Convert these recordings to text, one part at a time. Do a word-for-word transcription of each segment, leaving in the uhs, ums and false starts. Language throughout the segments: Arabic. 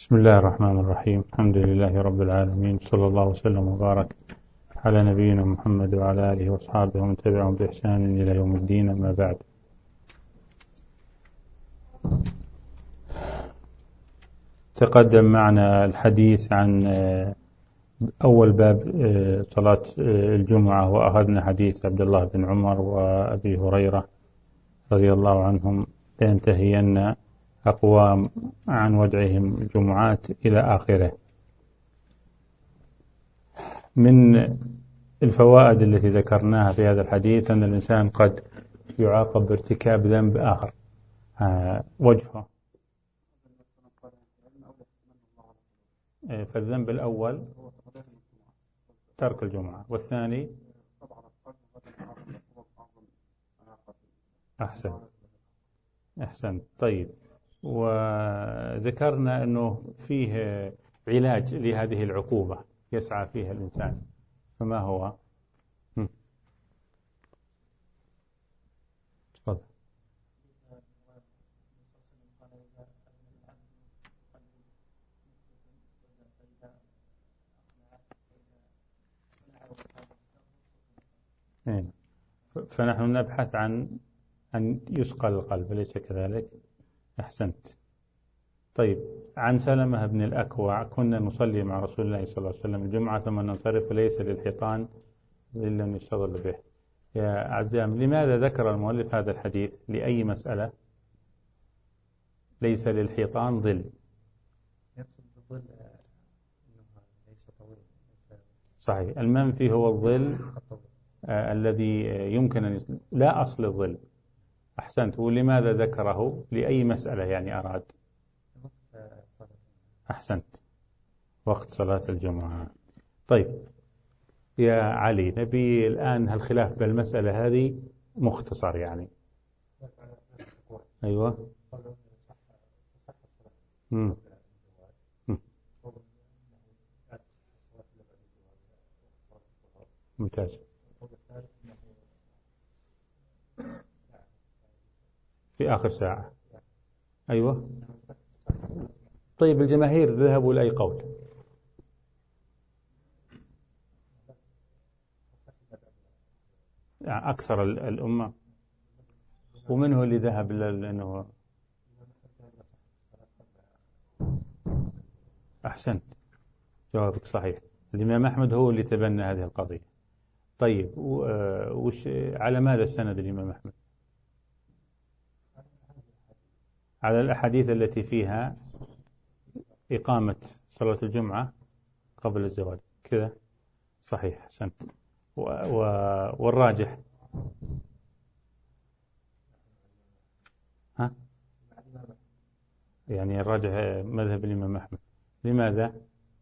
بسم الله الرحمن الرحيم. الحمد لله رب العالمين، صلى الله وسلم وبارك على نبينا محمد وعلى آله وأصحابه ومن تبعهم بإحسان إلى يوم الدين. أما بعد، تقدم معنا الحديث عن أول باب صلاة الجمعة، وأخذنا حديث عبد الله بن عمر وأبي هريرة رضي الله عنهم لينتهين أقوام عن ودعهم الجمعات إلى آخره. من الفوائد التي ذكرناها في هذا الحديث أن الإنسان قد يعاقب بارتكاب ذنب آخر وجهه. فالذنب الأول ترك الجمعة، والثاني أحسن أحسن طيب، وذكرنا أنه فيه علاج لهذه العقوبة يسعى فيها الإنسان، فما هو؟ تفضل. فنحن نبحث عن أن يسقى القلب، أليس كذلك؟ أحسنت. طيب، عن سلمة بن الأكوع: كنا نصلي مع رسول الله صلى الله عليه وسلم الجمعة ثم ننصرف وليس للحيطان ظل يستظل به. يا أعزام، لماذا ذكر المؤلف هذا الحديث؟ لأي مسألة؟ ليس للحيطان ظل. صحيح، المنفي هو الظل آه الذي يمكن أن يصل. لا أصل الظل. أحسنت. ولماذا ذكره؟ لأي مسألة يعني أراد؟ أحسنت، وقت صلاة الجمعة. طيب يا علي، نبي الآن هالخلاف بالمسألة هذه مختصر يعني. أيوة. مم. مم. ممتاز. في آخر ساعة. أيوة. طيب، الجماهير ذهبوا لأي قول؟ يعني أكثر الأمة. ومنه اللي ذهب لأنه أحسنت، جوابك صحيح. الإمام أحمد هو اللي تبنى هذه القضية. طيب، وش على ماذا استند الإمام أحمد؟ على الأحاديث التي فيها إقامة صلاة الجمعة قبل الزواج كذا. صحيح، أحسنت. و... و... والراجح؟ ها؟ يعني الراجح مذهب الإمام أحمد. لماذا؟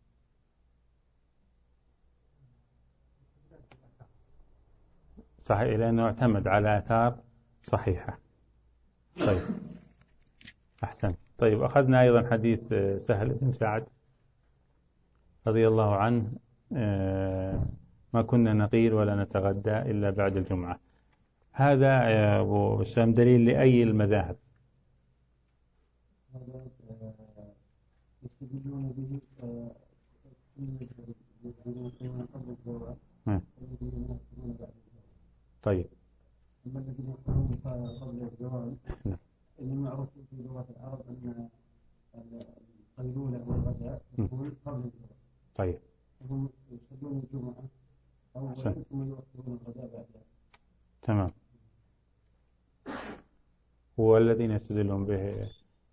صحيح، لأنه اعتمد على آثار صحيحة. طيب، أحسن. طيب، أخذنا أيضا حديث سهل بن سعد رضي الله عنه: ما كنا نقيل ولا نتغدى إلا بعد الجمعة. هذا يا أبو هشام دليل لأي المذاهب؟ طيب. المعروف في لغة العرب أن القيلولة والغداء تكون قبل الزواج. طيب. هم يصلون الجمعة أولا ثم يؤخرون الغداء بعدها. تمام. والذين يستدلون به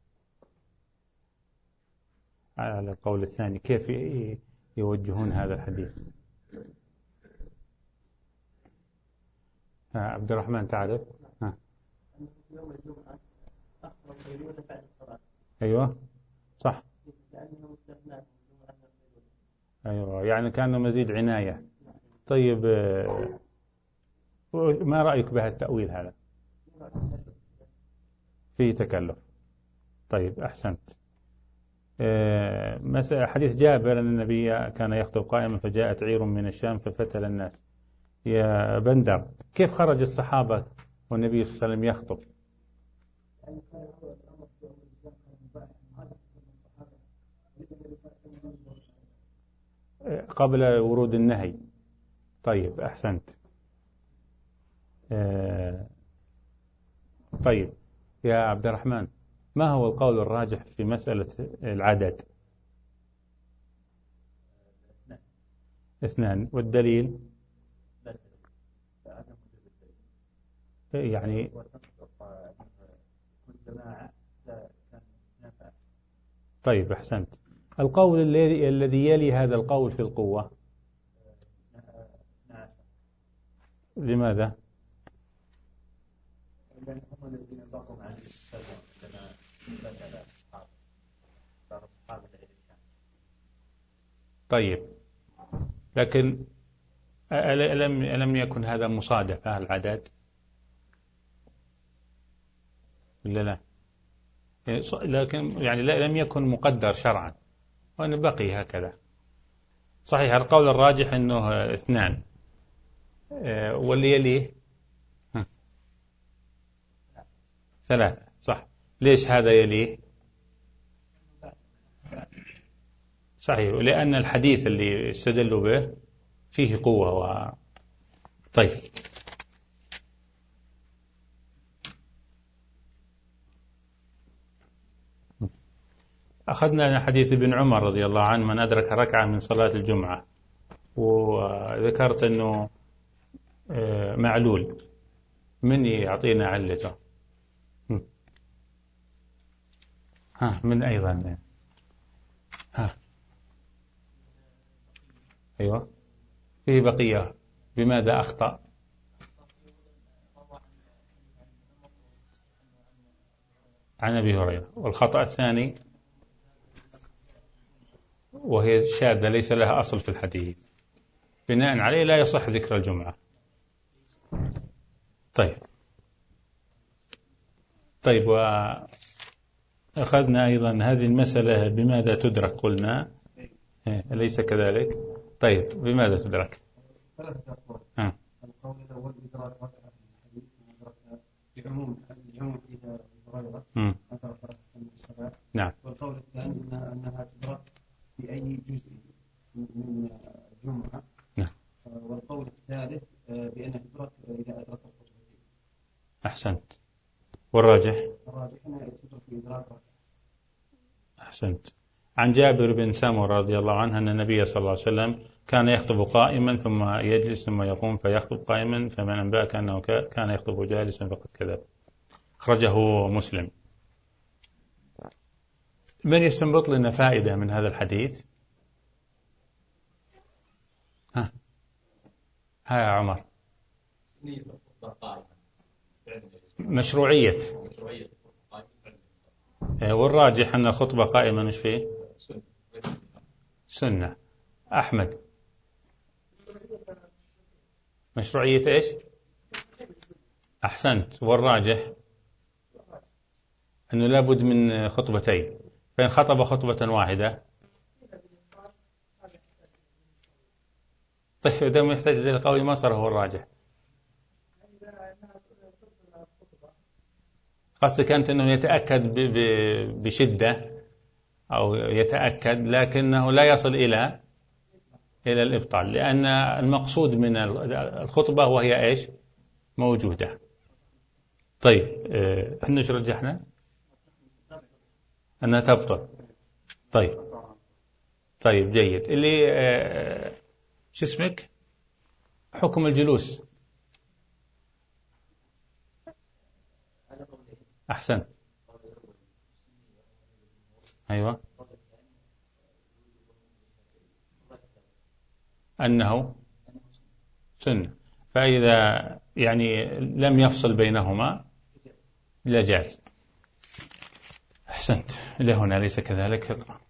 على القول الثاني كيف يوجهون هذا الحديث؟ عبد الرحمن تعرف؟ ها. يوم الجمعة أخر القيلولة بعد الصلاة. أيوة صح. لأنه استثناء الجمعة. أيوة، يعني كأنه مزيد عناية. طيب، ما رأيك بهالتأويل هذا؟ فيه تكلف. طيب، أحسنت. حديث جابر أن النبي كان يخطب قائما فجاءت عير من الشام ففتل الناس. يا بندر، كيف خرج الصحابة والنبي صلى الله عليه وسلم يخطب؟ قبل ورود النهي. طيب أحسنت. آه طيب يا عبد الرحمن، ما هو القول الراجح في مسألة العدد؟ اثنان. والدليل؟ يعني طيب أحسنت. القول الذي الذي يلي هذا القول في القوة، لماذا؟ طيب لكن ألم ألم يكن هذا مصادفة العدد ولا لا؟ لكن يعني لم يكن مقدر شرعا، وأن بقي هكذا. صحيح القول الراجح أنه اثنان، واللي يليه ثلاثة. صح. ليش هذا يليه؟ صحيح، لأن الحديث اللي استدلوا به فيه قوة و... طيب أخذنا حديث ابن عمر رضي الله عنه من أدرك ركعة من صلاة الجمعة، وذكرت أنه معلول. من يعطينا علته؟ ها من أيضا؟ ها أيوة فيه بقية. بماذا أخطأ؟ عن أبي هريرة. والخطأ الثاني وهي شاذة ليس لها أصل في الحديث، بناء عليه لا يصح ذكر الجمعة. طيب طيب وأخذنا أيضا هذه المسألة بماذا تدرك؟ قلنا أليس كذلك؟ طيب بماذا تدرك؟ ها. القول الأول إدراك ركعة في الحديث وإدراكها بعموم بعموم حديث أبي هريرة أدرك ركعة من الصلاة. نعم. والقول الثاني أنها تدرك في أي جزء من الجمعة. نعم. والقول الثالث بأنها تدرك إذا أدرك الخطبتين. أحسنت. والراجح؟ الراجح أنها تدرك في إدراك ركعة. أحسنت. عن جابر بن سمرة رضي الله عنه أن النبي صلى الله عليه وسلم كان يخطب قائما ثم يجلس ثم يقوم فيخطب قائما، فمن أنبأك أنه كان يخطب جالسا فقد كذب. أخرجه مسلم. من يستنبط لنا فائدة من هذا الحديث؟ ها ها يا عمر. مشروعية. والراجح أن الخطبة قائمة مش فيه سنة. أحمد. مشروعية إيش؟ أحسنت. والراجح أنه لابد من خطبتين، فإن خطب خطبة واحدة طيب إذا ما يحتاج إلى القول ما صار هو الراجح. قصدي كانت أنه يتأكد بشدة أو يتأكد لكنه لا يصل إلى إلى الإبطال، لأن المقصود من الخطبة وهي إيش؟ موجودة. طيب احنا ايش رجحنا؟ أنها تبطل. طيب طيب جيد. اللي شو اسمك؟ حكم الجلوس. أحسن. أيوة. أنه سنة، فإذا يعني لم يفصل بينهما لجاز. أحسنت. إلى هنا ليس كذلك؟ اقرأ.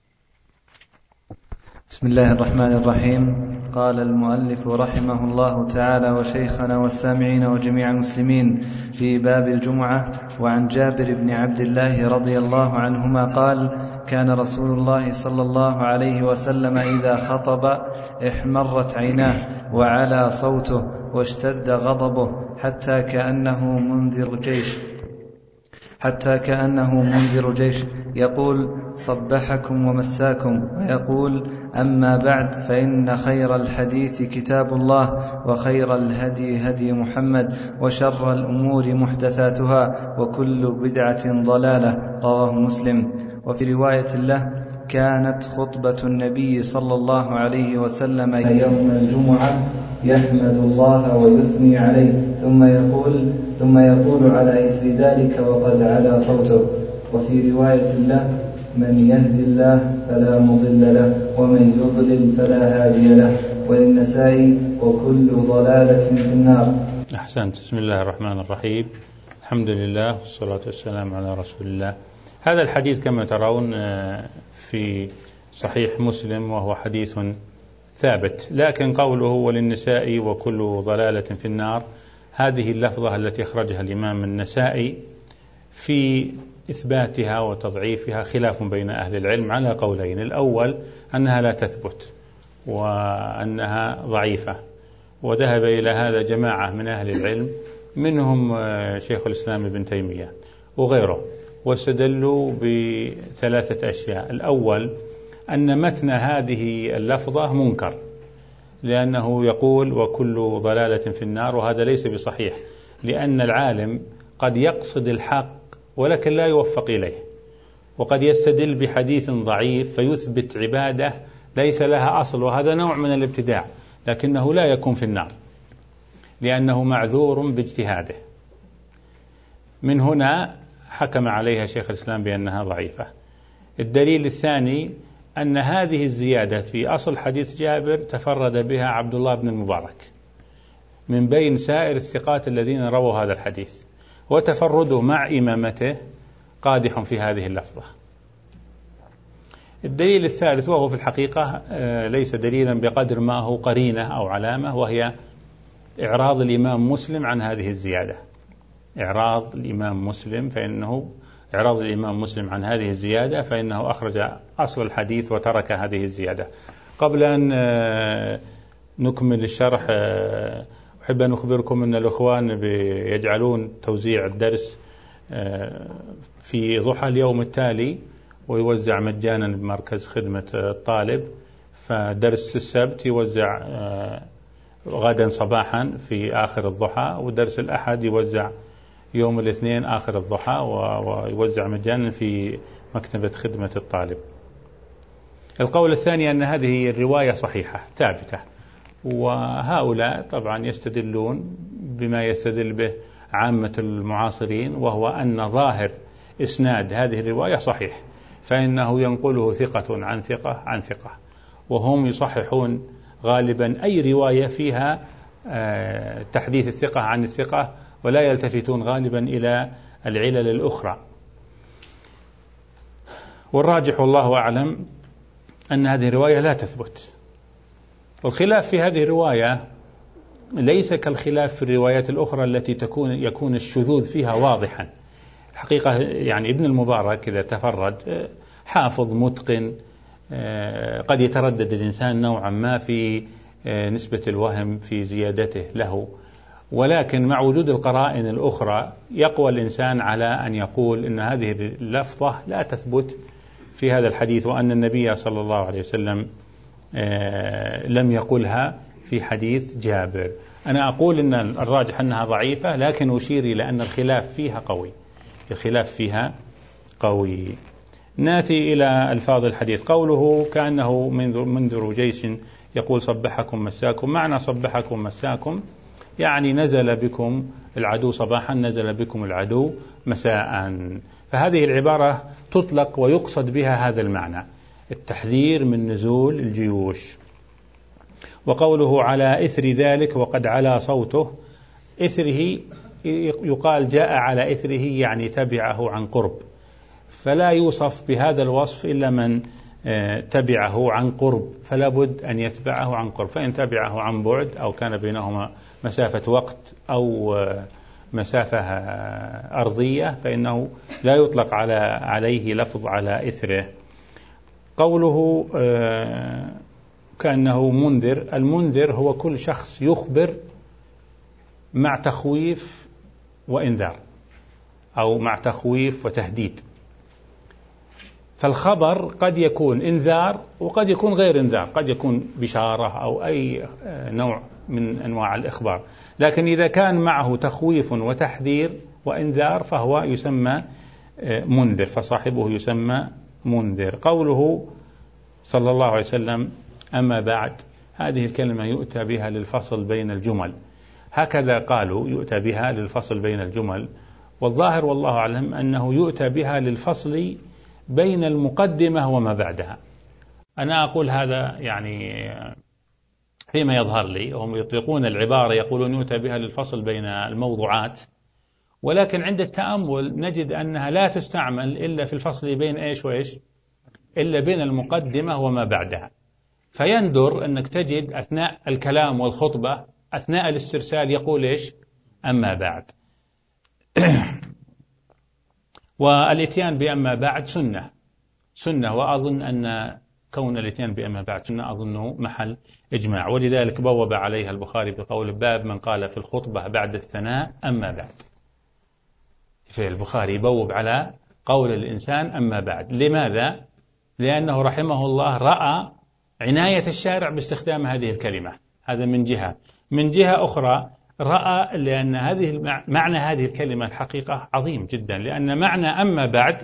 بسم الله الرحمن الرحيم. قال المؤلف رحمه الله تعالى وشيخنا والسامعين وجميع المسلمين في باب الجمعة. وعن جابر بن عبد الله رضي الله عنهما قال: كان رسول الله صلى الله عليه وسلم إذا خطب احمرت عيناه وعلى صوته واشتد غضبه حتى كأنه منذر جيش، حتى كأنه منذر جيش يقول صبحكم ومساكم، ويقول أما بعد فإن خير الحديث كتاب الله، وخير الهدي هدي محمد، وشر الأمور محدثاتها، وكل بدعة ضلالة. رواه مسلم. وفي رواية له كانت خطبة النبي صلى الله عليه وسلم يوم الجمعة يحمد الله ويثني عليه، ثم يقول ثم يقول على إثر ذلك وقد علا صوته. وفي رواية له من يهدي الله فلا مضل له، ومن يضلل فلا هادي له. وللنسائي وكل ضلالة في النار. أحسنت. بسم الله الرحمن الرحيم، الحمد لله والصلاة والسلام على رسول الله. هذا الحديث كما ترون في صحيح مسلم، وهو حديث ثابت، لكن قوله وللنسائي وكل ضلالة في النار، هذه اللفظة التي أخرجها الإمام النسائي في إثباتها وتضعيفها خلاف بين أهل العلم على قولين. الأول أنها لا تثبت وأنها ضعيفة، وذهب إلى هذا جماعة من أهل العلم منهم شيخ الإسلام ابن تيمية وغيره، واستدلوا بثلاثة أشياء. الأول أن متن هذه اللفظة منكر، لأنه يقول وكل ضلالة في النار، وهذا ليس بصحيح، لأن العالم قد يقصد الحق ولكن لا يوفق إليه، وقد يستدل بحديث ضعيف فيثبت عبادة ليس لها أصل، وهذا نوع من الابتداع، لكنه لا يكون في النار لأنه معذور باجتهاده. من هنا حكم عليها شيخ الإسلام بأنها ضعيفة. الدليل الثاني أن هذه الزيادة في أصل حديث جابر تفرد بها عبد الله بن المبارك من بين سائر الثقات الذين رووا هذا الحديث، وتفرده مع إمامته قادح في هذه اللفظة. الدليل الثالث، وهو في الحقيقة ليس دليلا بقدر ما هو قرينة أو علامة، وهي إعراض الإمام مسلم عن هذه الزيادة. إعراض الإمام مسلم فإنه إعراض الإمام مسلم عن هذه الزيادة فإنه أخرج أصل الحديث وترك هذه الزيادة. قبل أن نكمل الشرح، أحب أن أخبركم أن الأخوان يجعلون توزيع الدرس في ضحى اليوم التالي، ويوزع مجانا بمركز خدمة الطالب. فدرس السبت يوزع غدا صباحا في آخر الضحى، ودرس الأحد يوزع يوم الاثنين آخر الضحى، ويوزع مجانا في مكتبة خدمة الطالب. القول الثاني أن هذه الرواية صحيحة ثابتة، وهؤلاء طبعا يستدلون بما يستدل به عامة المعاصرين، وهو أن ظاهر إسناد هذه الرواية صحيح، فإنه ينقله ثقة عن ثقة عن ثقة، وهم يصححون غالبا أي رواية فيها تحديث الثقة عن الثقة، ولا يلتفتون غالبا إلى العلل الأخرى. والراجح والله أعلم أن هذه الرواية لا تثبت. والخلاف في هذه الرواية ليس كالخلاف في الروايات الأخرى التي تكون يكون الشذوذ فيها واضحا. الحقيقة يعني ابن المبارك إذا تفرد حافظ متقن، قد يتردد الإنسان نوعا ما في نسبة الوهم في زيادته له، ولكن مع وجود القرائن الأخرى يقوى الإنسان على أن يقول إن هذه اللفظة لا تثبت في هذا الحديث، وأن النبي صلى الله عليه وسلم لم يقلها في حديث جابر. أنا أقول إن الراجح أنها ضعيفة، لكن أشير إلى أن الخلاف فيها قوي، الخلاف فيها قوي. ناتي إلى ألفاظ الحديث. قوله كأنه منذر جيش يقول صبحكم مساكم، معنى صبحكم مساكم يعني نزل بكم العدو صباحا، نزل بكم العدو مساء. فهذه العبارة تطلق ويقصد بها هذا المعنى، التحذير من نزول الجيوش. وقوله على إثر ذلك وقد علا صوته، إثره يقال جاء على إثره يعني تبعه عن قرب، فلا يوصف بهذا الوصف إلا من تبعه عن قرب، فلا بد أن يتبعه عن قرب. فإن تبعه عن بعد أو كان بينهما مسافة وقت أو مسافة أرضية فإنه لا يطلق على عليه لفظ على إثره. قوله كأنه منذر، المنذر هو كل شخص يخبر مع تخويف وإنذار، أو مع تخويف وتهديد. فالخبر قد يكون إنذار وقد يكون غير إنذار، قد يكون بشارة أو أي نوع من أنواع الإخبار، لكن إذا كان معه تخويف وتحذير وإنذار فهو يسمى منذر، فصاحبه يسمى منذر. قوله صلى الله عليه وسلم أما بعد، هذه الكلمة يؤتى بها للفصل بين الجمل، هكذا قالوا يؤتى بها للفصل بين الجمل، والظاهر والله أعلم أنه يؤتى بها للفصل بين المقدمة وما بعدها. أنا أقول هذا يعني فيما يظهر لي، هم يطلقون العبارة يقولون يؤتى بها للفصل بين الموضوعات، ولكن عند التأمل نجد أنها لا تستعمل إلا في الفصل بين إيش وإيش، إلا بين المقدمة وما بعدها. فيندر أنك تجد أثناء الكلام والخطبة أثناء الاسترسال يقول إيش أما بعد. والاتيان بأما بعد سنة سنة وأظن أن كون الاتيان بأما بعد سنة أظنه محل إجماع، ولذلك بوب عليها البخاري بقول باب من قال في الخطبة بعد الثناء أما بعد. في البخاري بوب على قول الإنسان أما بعد. لماذا؟ لأنه رحمه الله رأى عناية الشارع باستخدام هذه الكلمة، هذا من جهة. من جهة أخرى رأى لأن هذه معنى هذه الكلمة الحقيقة عظيم جدا، لأن معنى أما بعد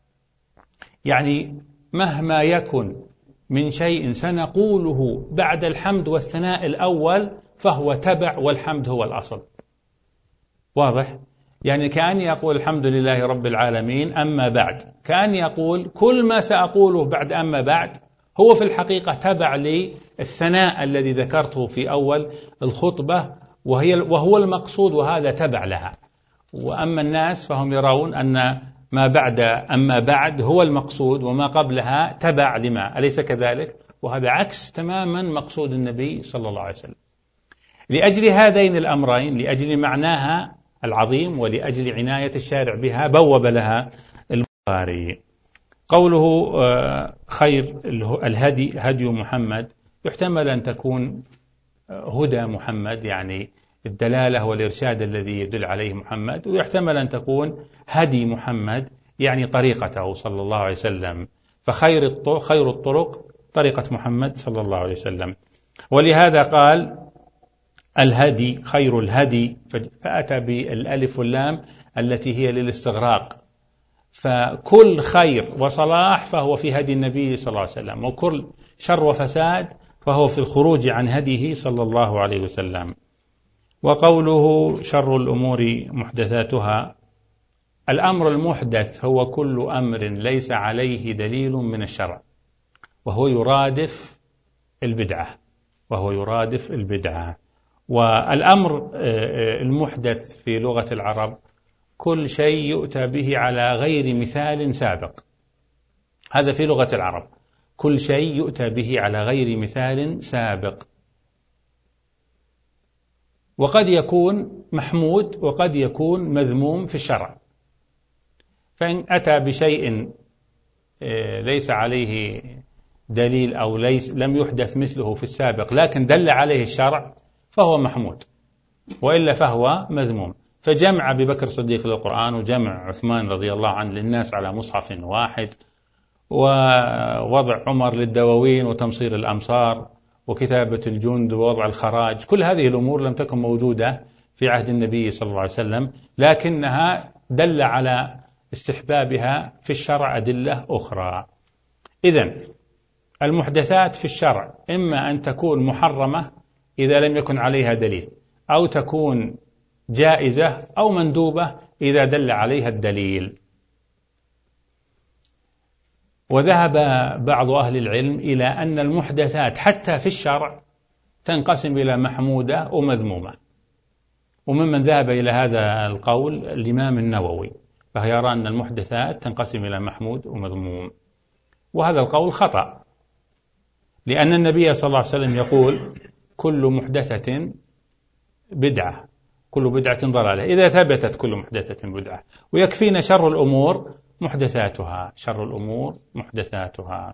يعني مهما يكن من شيء سنقوله بعد الحمد والثناء الأول فهو تبع والحمد هو الأصل. واضح؟ يعني كأن يقول الحمد لله رب العالمين أما بعد، كأن يقول كل ما سأقوله بعد أما بعد هو في الحقيقة تبع للثناء الذي ذكرته في أول الخطبة، وهي وهو المقصود، وهذا تبع لها. وأما الناس فهم يرون أن ما بعد أما بعد هو المقصود وما قبلها تبع لما، أليس كذلك؟ وهذا عكس تماما مقصود النبي صلى الله عليه وسلم. لأجل هذين الأمرين، لأجل معناها العظيم ولأجل عناية الشارع بها، بوب لها البخاري. قوله خير الهدي هدي محمد، يحتمل أن تكون هدى محمد يعني الدلالة والإرشاد الذي يدل عليه محمد، ويحتمل أن تكون هدي محمد يعني طريقته صلى الله عليه وسلم. فخير الطرق خير الطرق طريقة محمد صلى الله عليه وسلم. ولهذا قال الهدي خير الهدي، فأتى بالألف واللام التي هي للاستغراق. فكل خير وصلاح فهو في هدي النبي صلى الله عليه وسلم، وكل شر وفساد فهو في الخروج عن هديه صلى الله عليه وسلم. وقوله شر الأمور محدثاتها، الأمر المحدث هو كل أمر ليس عليه دليل من الشرع، وهو يرادف البدعة وهو يرادف البدعة. والأمر المحدث في لغة العرب كل شيء يؤتى به على غير مثال سابق، هذا في لغة العرب، كل شيء يؤتى به على غير مثال سابق. وقد يكون محمود وقد يكون مذموم في الشرع. فإن أتى بشيء ليس عليه دليل أو ليس لم يحدث مثله في السابق لكن دل عليه الشرع فهو محمود، وإلا فهو مذموم. فجمع أبي بكر الصديق للقرآن، وجمع عثمان رضي الله عنه للناس على مصحف واحد، ووضع عمر للدواوين وتمصير الأمصار، وكتابة الجند ووضع الخراج، كل هذه الأمور لم تكن موجودة في عهد النبي صلى الله عليه وسلم، لكنها دل على استحبابها في الشرع أدلة أخرى. إذن المحدثات في الشرع إما أن تكون محرمة إذا لم يكن عليها دليل، أو تكون جائزة أو مندوبة إذا دل عليها الدليل. وذهب بعض أهل العلم إلى أن المحدثات حتى في الشرع تنقسم إلى محمودة ومذمومة، وممن ذهب إلى هذا القول الإمام النووي، فهو يرى أن المحدثات تنقسم إلى محمود ومذموم، وهذا القول خطأ، لأن النبي صلى الله عليه وسلم يقول كل محدثة بدعة، كل بدعة ضلالة، إذا ثبتت كل محدثة بدعة، ويكفينا شر الأمور محدثاتها، شر الأمور محدثاتها.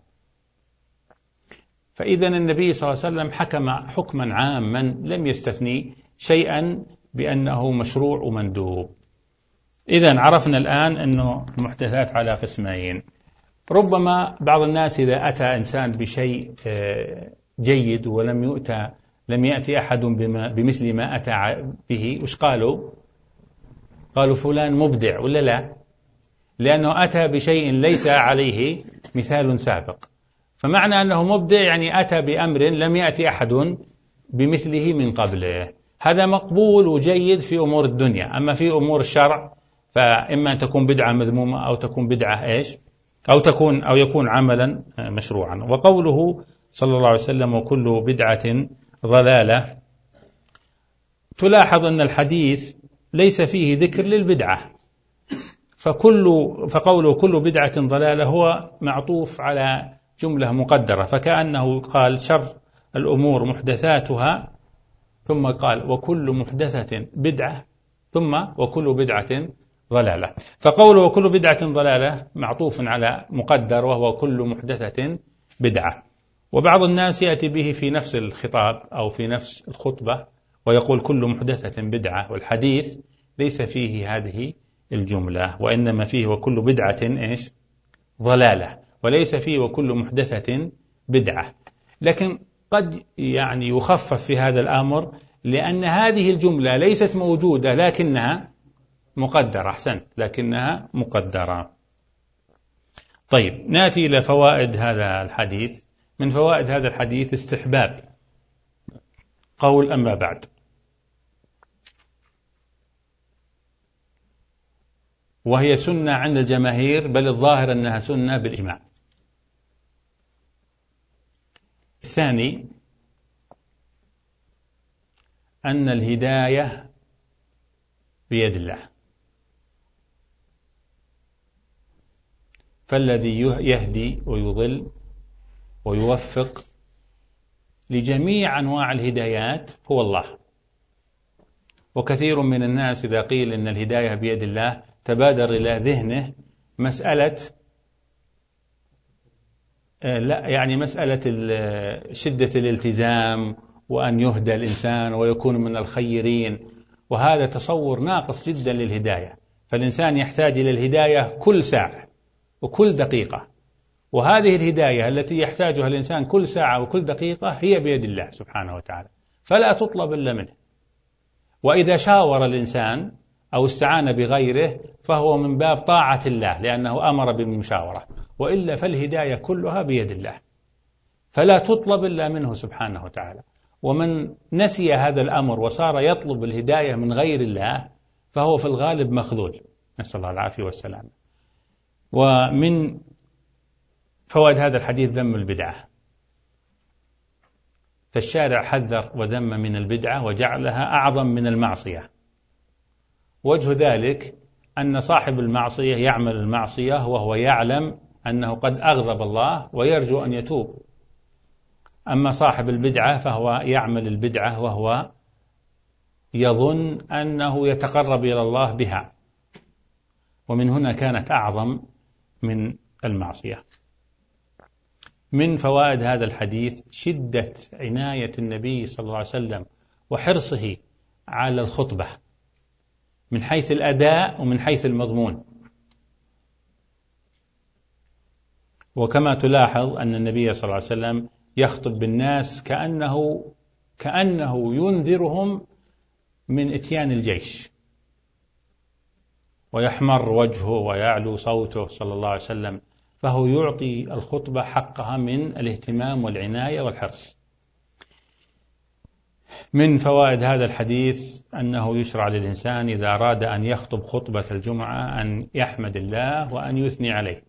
فإذا النبي صلى الله عليه وسلم حكم حكما عاما لم يستثني شيئا بأنه مشروع ومندوب. إذن عرفنا الآن أنه المحدثات على قسمين. ربما بعض الناس إذا أتى إنسان بشيء جيد ولم يؤتى لم يأتي أحد بما بمثل ما أتى به، وش قالوا؟ قالوا فلان مبدع ولا لا؟ لأنه أتى بشيء ليس عليه مثال سابق. فمعنى أنه مبدع يعني أتى بأمر لم يأتي أحد بمثله من قبله. هذا مقبول وجيد في أمور الدنيا. أما في أمور الشرع فإما أن تكون بدعة مذمومة أو تكون بدعة إيش أو تكون أو يكون عملا مشروعا. وقوله صلى الله عليه وسلم وكل بدعة ضلالة، تلاحظ أن الحديث ليس فيه ذكر للبدعة، فكل فقوله كل بدعة ضلالة هو معطوف على جملة مقدرة، فكأنه قال شر الأمور محدثاتها، ثم قال وكل محدثة بدعة، ثم وكل بدعة ضلالة. فقوله وكل بدعة ضلالة معطوف على مقدر وهو كل محدثة بدعة. وبعض الناس يأتي به في نفس الخطاب أو في نفس الخطبة ويقول كل محدثة بدعة، والحديث ليس فيه هذه الجملة، وإنما فيه وكل بدعة إيش ضلالة، وليس فيه وكل محدثة بدعة. لكن قد يعني يخفف في هذا الأمر لأن هذه الجملة ليست موجودة لكنها مقدرة. أحسنت، لكنها مقدرة. طيب نأتي إلى فوائد هذا الحديث. من فوائد هذا الحديث استحباب قول أما بعد، وهي سنة عند الجماهير، بل الظاهر أنها سنة بالإجماع. الثاني أن الهداية بيد الله، فالذي يهدي ويضل ويوفق لجميع أنواع الهدايات هو الله. وكثير من الناس إذا قيل إن الهداية بيد الله تبادر إلى ذهنه مسألة لا يعني مسألة شدة الالتزام وأن يهدى الإنسان ويكون من الخيرين، وهذا تصور ناقص جدا للهداية. فالإنسان يحتاج إلى الهداية كل ساعة وكل دقيقة، وهذه الهداية التي يحتاجها الإنسان كل ساعة وكل دقيقة هي بيد الله سبحانه وتعالى، فلا تطلب إلا منه. وإذا شاور الإنسان أو استعان بغيره فهو من باب طاعة الله لأنه أمر بالمشاورة، وإلا فالهداية كلها بيد الله فلا تطلب إلا منه سبحانه وتعالى. ومن نسي هذا الأمر وصار يطلب الهداية من غير الله فهو في الغالب مخذول، نسأل الله العافية والسلام. ومن فوائد هذا الحديث ذم البدعة، فالشارع حذر وذم من البدعة وجعلها أعظم من المعصية. وجه ذلك أن صاحب المعصية يعمل المعصية وهو يعلم أنه قد أغضب الله ويرجو أن يتوب، أما صاحب البدعة فهو يعمل البدعة وهو يظن أنه يتقرب إلى الله بها، ومن هنا كانت أعظم من المعصية. من فوائد هذا الحديث شدة عناية النبي صلى الله عليه وسلم وحرصه على الخطبة من حيث الأداء ومن حيث المضمون. وكما تلاحظ أن النبي صلى الله عليه وسلم يخطب بالناس كأنه كأنه ينذرهم من إتيان الجيش، ويحمر وجهه ويعلو صوته صلى الله عليه وسلم، فهو يعطي الخطبة حقها من الاهتمام والعناية والحرص. من فوائد هذا الحديث أنه يشرع للإنسان إذا أراد أن يخطب خطبة الجمعة أن يحمد الله وأن يثني عليه،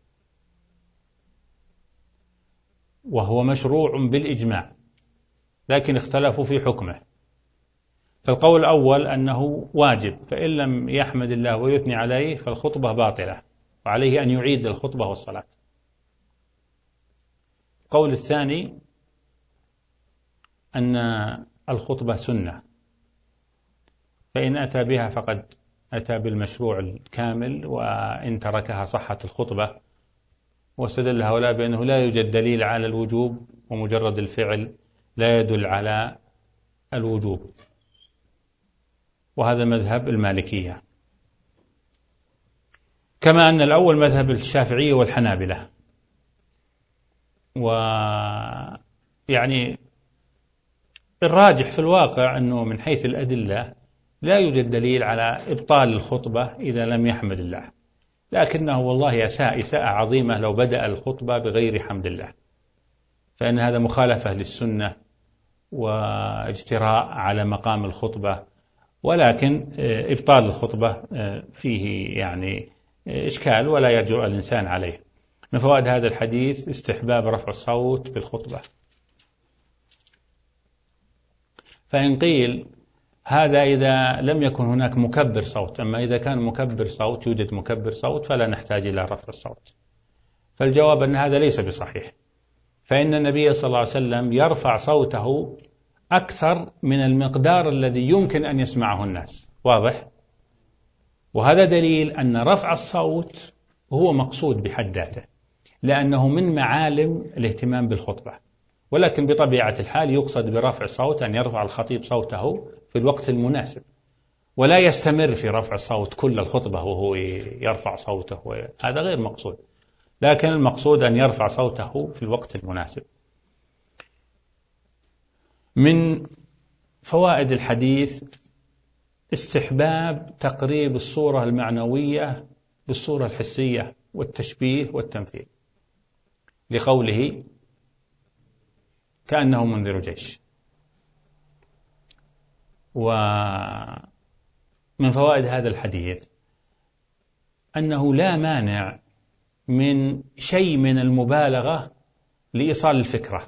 وهو مشروع بالإجماع، لكن اختلفوا في حكمه. فالقول الأول أنه واجب، فإن لم يحمد الله ويثني عليه فالخطبة باطلة وعليه أن يعيد الخطبة والصلاة. القول الثاني أن الخطبة سنة، فإن أتى بها فقد أتى بالمشروع الكامل، وإن تركها صحت الخطبة. واستدل هؤلاء بأنه لا يوجد دليل على الوجوب، ومجرد الفعل لا يدل على الوجوب، وهذا مذهب المالكية. كما أن الأول مذهب الشافعية والحنابلة. ويعني الراجح في الواقع أنه من حيث الأدلة لا يوجد دليل على إبطال الخطبة إذا لم يحمد الله، لكنه والله أساء إساءة عظيمة لو بدأ الخطبة بغير حمد الله، فإن هذا مخالفة للسنة واجتراء على مقام الخطبة. ولكن إبطال الخطبة فيه يعني إشكال ولا يجرؤ الإنسان عليه. من فوائد هذا الحديث استحباب رفع الصوت بالخطبة. فإن قيل هذا إذا لم يكن هناك مكبر صوت، أما إذا كان مكبر صوت يوجد مكبر صوت فلا نحتاج إلى رفع الصوت. فالجواب أن هذا ليس بصحيح، فإن النبي صلى الله عليه وسلم يرفع صوته أكثر من المقدار الذي يمكن أن يسمعه الناس. واضح؟ وهذا دليل أن رفع الصوت هو مقصود بحد ذاته، لأنه من معالم الاهتمام بالخطبة. ولكن بطبيعة الحال يقصد برفع الصوت أن يرفع الخطيب صوته في الوقت المناسب، ولا يستمر في رفع الصوت كل الخطبة وهو يرفع صوته، هذا غير مقصود. لكن المقصود أن يرفع صوته في الوقت المناسب. من فوائد الحديث استحباب تقريب الصورة المعنوية بالصورة الحسية والتشبيه والتمثيل، لقوله كأنه منذر جيش. ومن فوائد هذا الحديث أنه لا مانع من شيء من المبالغة لإيصال الفكرة،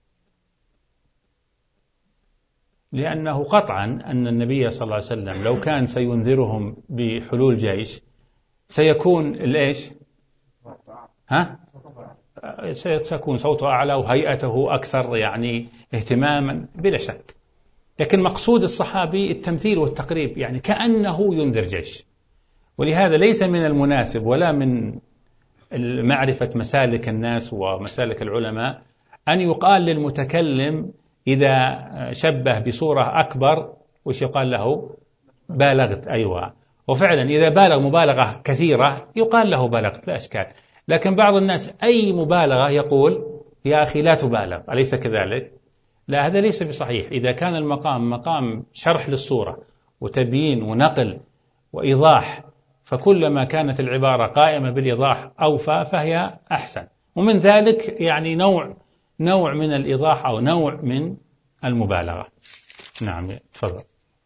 لأنه قطعا أن النبي صلى الله عليه وسلم لو كان سينذرهم بحلول جيش سيكون الإيش؟ ها؟ سيكون صوته أعلى وهيئته أكثر يعني اهتماما بلا شك. لكن مقصود الصحابي التمثيل والتقريب، يعني كأنه ينذر جيش. ولهذا ليس من المناسب ولا من معرفة مسالك الناس ومسالك العلماء أن يقال للمتكلم إذا شبه بصورة أكبر وش يقال له؟ بالغت. أيوة، وفعلا إذا بالغ مبالغة كثيرة يقال له بالغت، لا إشكال. لكن بعض الناس أي مبالغة يقول يا أخي لا تبالغ، أليس كذلك؟ لا، هذا ليس بصحيح. إذا كان المقام مقام شرح للصورة وتبيين ونقل وإيضاح، فكلما كانت العبارة قائمة بالإيضاح أوفى فهي أحسن. ومن ذلك يعني نوع نوع من الإيضاح أو نوع من المبالغة. نعم، تفضل.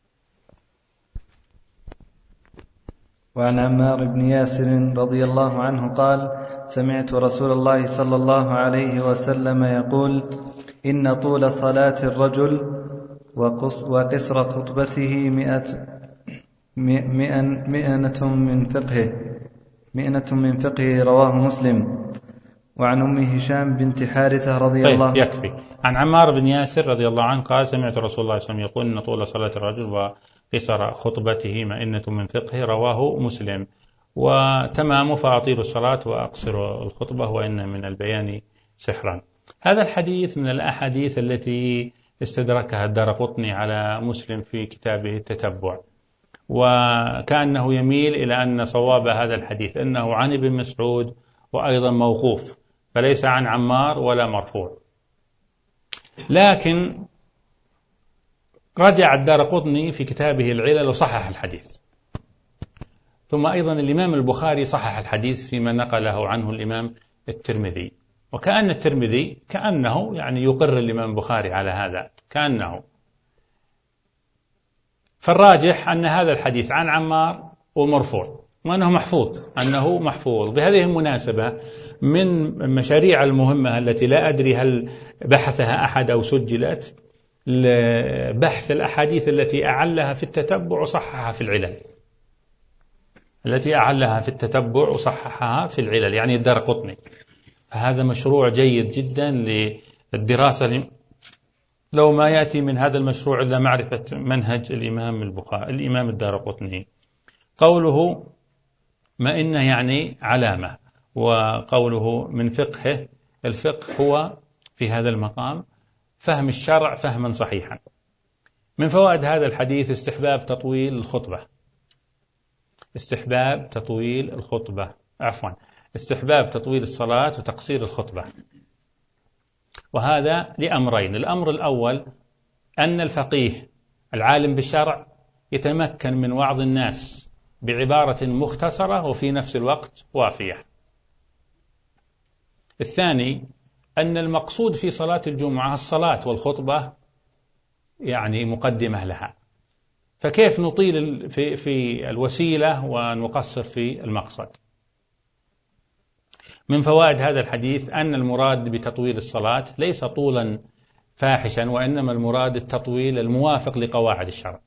وعن عمار بن ياسر رضي الله عنه قال: سمعت رسول الله صلى الله عليه وسلم يقول: إن طول صلاة الرجل وقصر خطبته مئة مئنة من فقهه مئنة من فقهه، رواه مسلم. وعن أم هشام بنت حارثة رضي طيب الله عنه. يكفي. عن عمار بن ياسر رضي الله عنه قال: سمعت رسول الله صلى الله عليه وسلم يقول: إن طول صلاة الرجل وقصر خطبته مئنة من فقهه، رواه مسلم. وتمام فأطيلوا الصلاة وأقصروا الخطبة وإن من البيان سحرا. هذا الحديث من الأحاديث التي استدركها الدارقطني على مسلم في كتابه التتبع، وكأنه يميل إلى أن صواب هذا الحديث أنه عن ابن مسعود وأيضا موقوف، فليس عن عمار ولا مرفوع. لكن رجع الدارقطني في كتابه العلل وصحح الحديث. ثم أيضا الإمام البخاري صحح الحديث فيما نقله عنه الإمام الترمذي. وكأن الترمذي كأنه يعني يقر الإمام البخاري على هذا كأنه. فالراجح أن هذا الحديث عن عمار ومرفوع، وأنه محفوظ أنه محفوظ. بهذه المناسبة من مشاريع المهمة التي لا أدري هل بحثها أحد أو سجلت، بحث الأحاديث التي أعلها في التتبع وصححها في العلل، التي أعلها في التتبع وصححها في العلل، يعني الدارقطني. فهذا مشروع جيد جدا للدراسة، لو ما يأتي من هذا المشروع إلا معرفة منهج الإمام البخاري الإمام الدارقطني. قوله ما إنه يعني علامة، وقوله من فقهه، الفقه هو في هذا المقام فهم الشرع فهما صحيحا. من فوائد هذا الحديث استحباب تطويل الخطبة، استحباب تطويل الخطبة عفوا استحباب تطويل الصلاة وتقصير الخطبة، وهذا لأمرين. الأمر الأول أن الفقيه العالم بالشرع يتمكن من وعظ الناس بعبارة مختصرة وفي نفس الوقت وافية. الثاني أن المقصود في صلاة الجمعة الصلاة والخطبة يعني مقدمة لها، فكيف نطيل في, في الوسيلة ونقصر في المقصد؟ من فوائد هذا الحديث أن المراد بتطويل الصلاة ليس طولا فاحشا، وإنما المراد التطويل الموافق لقواعد الشرع.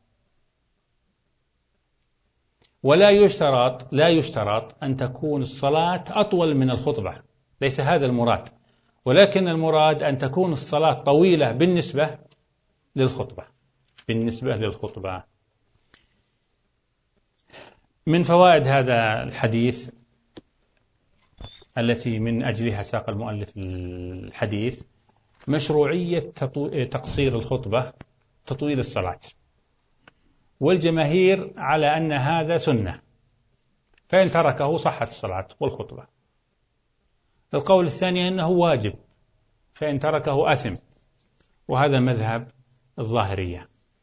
ولا يشترط لا يشترط أن تكون الصلاة أطول من الخطبة، ليس هذا المراد، ولكن المراد أن تكون الصلاة طويلة بالنسبة للخطبة بالنسبة للخطبة. من فوائد هذا الحديث التي من أجلها ساق المؤلف الحديث مشروعية تقصير الخطبة تطويل الصلاة، والجماهير على أن هذا سنة، فإن تركه صحت الصلاة والخطبة. القول الثاني أنه واجب، فإن تركه أثم، وهذا مذهب الظاهرية،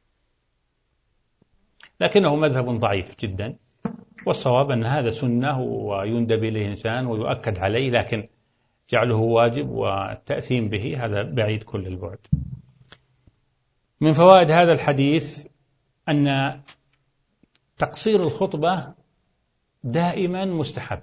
لكنه مذهب ضعيف جدا، والصواب أن هذا سنة ويندب إليه الإنسان ويؤكد عليه، لكن جعله واجب والتأثيم به هذا بعيد كل البعد. من فوائد هذا الحديث أن تقصير الخطبة دائما مستحب،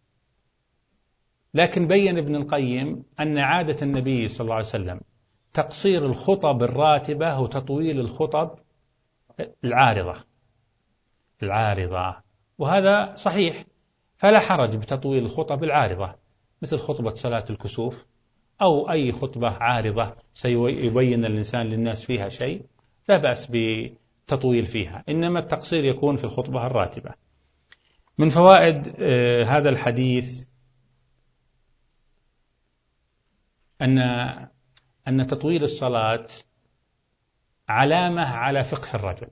لكن بين ابن القيم أن عادة النبي صلى الله عليه وسلم تقصير الخطب الراتبة وتطويل الخطب العارضة العارضة وهذا صحيح، فلا حرج بتطويل الخطب العارضة مثل خطبة صلاة الكسوف أو أي خطبة عارضة سيبين الإنسان للناس فيها شيء، لا بأس بتطويل فيها، إنما التقصير يكون في الخطبة الراتبة. من فوائد هذا الحديث أن أن تطويل الصلاة علامة على فقه الرجل،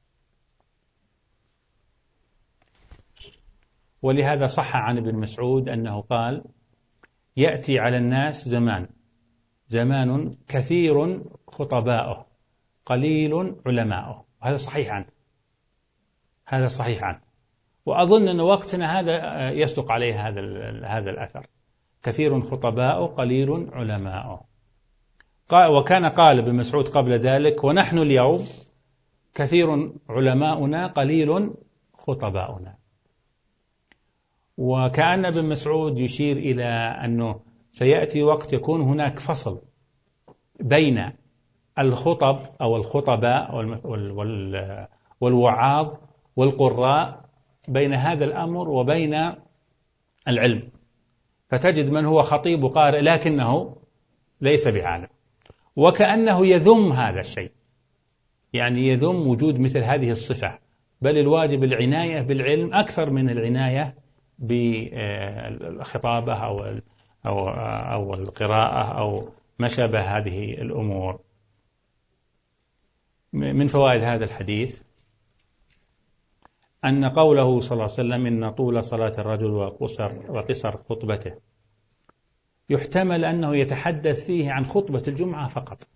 ولهذا صح عن ابن مسعود أنه قال: يأتي على الناس زمان زمان كثير خطباؤه قليل علماؤه، وهذا صحيح عنه هذا صحيح عنه وأظن أن وقتنا هذا يصدق عليه هذا هذا الأثر، كثير خطباؤه قليل علماؤه. وكان قال ابن مسعود قبل ذلك: ونحن اليوم كثير علماؤنا قليل خطباؤنا. وكأن ابن مسعود يشير إلى أنه سيأتي وقت يكون هناك فصل بين الخطب أو الخطباء والوعاظ والقراء، بين هذا الأمر وبين العلم، فتجد من هو خطيب وقارئ لكنه ليس بعالم، وكأنه يذم هذا الشيء، يعني يذم وجود مثل هذه الصفة، بل الواجب العناية بالعلم أكثر من العناية بالخطابة أو أو أو القراءة أو ما شابه هذه الأمور. من فوائد هذا الحديث أن قوله صلى الله عليه وسلم: إن طول صلاة الرجل وقصر وقصر خطبته، يحتمل أنه يتحدث فيه عن خطبة الجمعة فقط،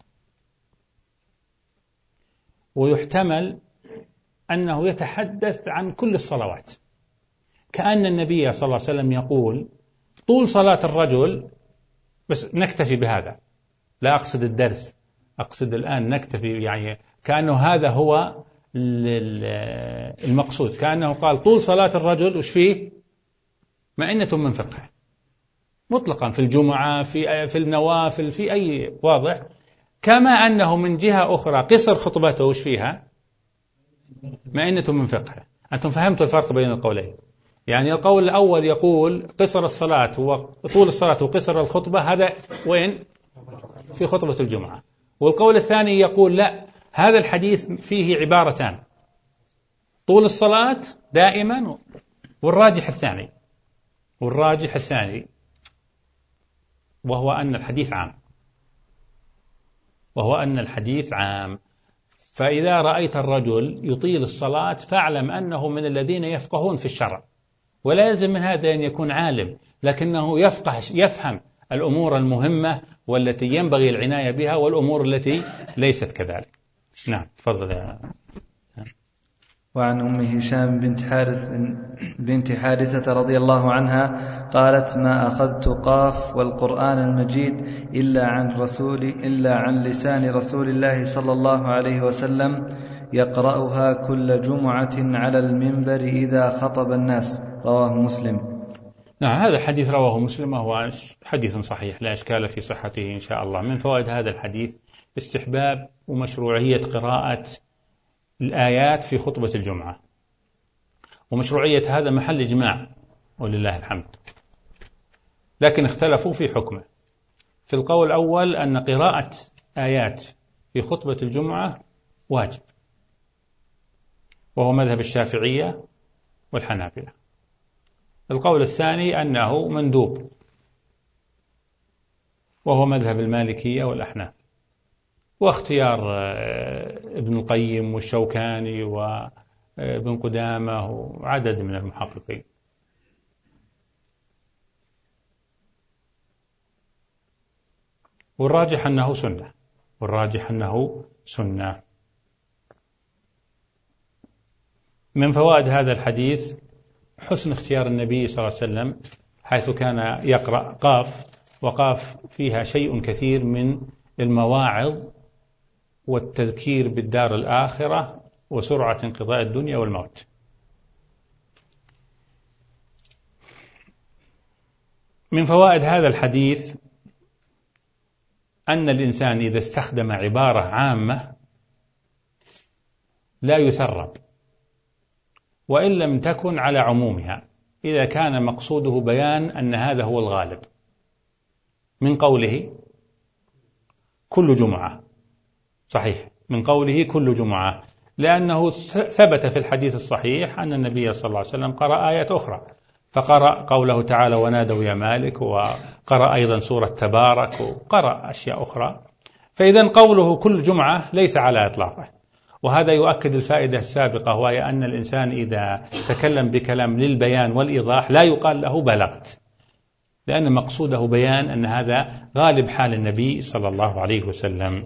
ويحتمل أنه يتحدث عن كل الصلوات، كأن النبي صلى الله عليه وسلم يقول: طول صلاة الرجل، بس نكتفي بهذا، لا أقصد الدرس، أقصد الآن نكتفي، يعني كأنه هذا هو المقصود، كأنه قال طول صلاة الرجل وش فيه مئنة من فقه مطلقا في الجمعة، في في النوافل، في أي واضح، كما أنه من جهة أخرى قصر خطبته وش فيها مئنة من فقه. أنتم فهمتوا الفرق بين القولين؟ يعني القول الأول يقول قصر الصلاة وطول الصلاة وقصر الخطبة، هذا وين؟ في خطبة الجمعة. والقول الثاني يقول لا، هذا الحديث فيه عبارتان: طول الصلاة دائما، والراجح الثاني والراجح الثاني وهو أن الحديث عام وهو أن الحديث عام فإذا رأيت الرجل يطيل الصلاة فاعلم أنه من الذين يفقهون في الشرع، ولا يلزم من هذا أن يكون عالم، لكنه يفقه يفهم الأمور المهمة والتي ينبغي العناية بها والأمور التي ليست كذلك. نعم تفضل يا. وعن أم هشام بنت حارث بنت حارثة رضي الله عنها قالت: ما أخذت قاف والقرآن المجيد إلا عن رسول إلا عن لسان رسول الله صلى الله عليه وسلم يقرأها كل جمعة على المنبر إذا خطب الناس. رواه مسلم. نعم هذا الحديث رواه مسلم وهو حديث صحيح لا إشكال في صحته إن شاء الله. من فوائد هذا الحديث استحباب ومشروعية قراءة الآيات في خطبة الجمعة، ومشروعية هذا محل إجماع ولله الحمد، لكن اختلفوا في حكمه. في القول الأول أن قراءة آيات في خطبة الجمعة واجب، وهو مذهب الشافعية والحنابلة. القول الثاني أنه مندوب، وهو مذهب المالكية والأحناف، واختيار ابن القيم والشوكاني وابن قدامة وعدد من المحققين. والراجح أنه سنة والراجح أنه سنة. من فوائد هذا الحديث حسن اختيار النبي صلى الله عليه وسلم، حيث كان يقرأ قاف، وقاف فيها شيء كثير من المواعظ والتذكير بالدار الآخرة وسرعة انقضاء الدنيا والموت. من فوائد هذا الحديث أن الإنسان إذا استخدم عبارة عامة لا يثرب، وإن لم تكن على عمومها، إذا كان مقصوده بيان أن هذا هو الغالب، من قوله كل جمعة. صحيح، من قوله كل جمعة، لأنه ثبت في الحديث الصحيح أن النبي صلى الله عليه وسلم قرأ آيات أخرى، فقرأ قوله تعالى ونادوا يا مالك، وقرأ أيضا سورة تبارك، وقرأ أشياء أخرى. فإذا قوله كل جمعة ليس على إطلاقه، وهذا يؤكد الفائدة السابقة، وهي أن الإنسان إذا تكلم بكلام للبيان والإيضاح لا يقال له بلغت، لأن مقصوده بيان أن هذا غالب حال النبي صلى الله عليه وسلم.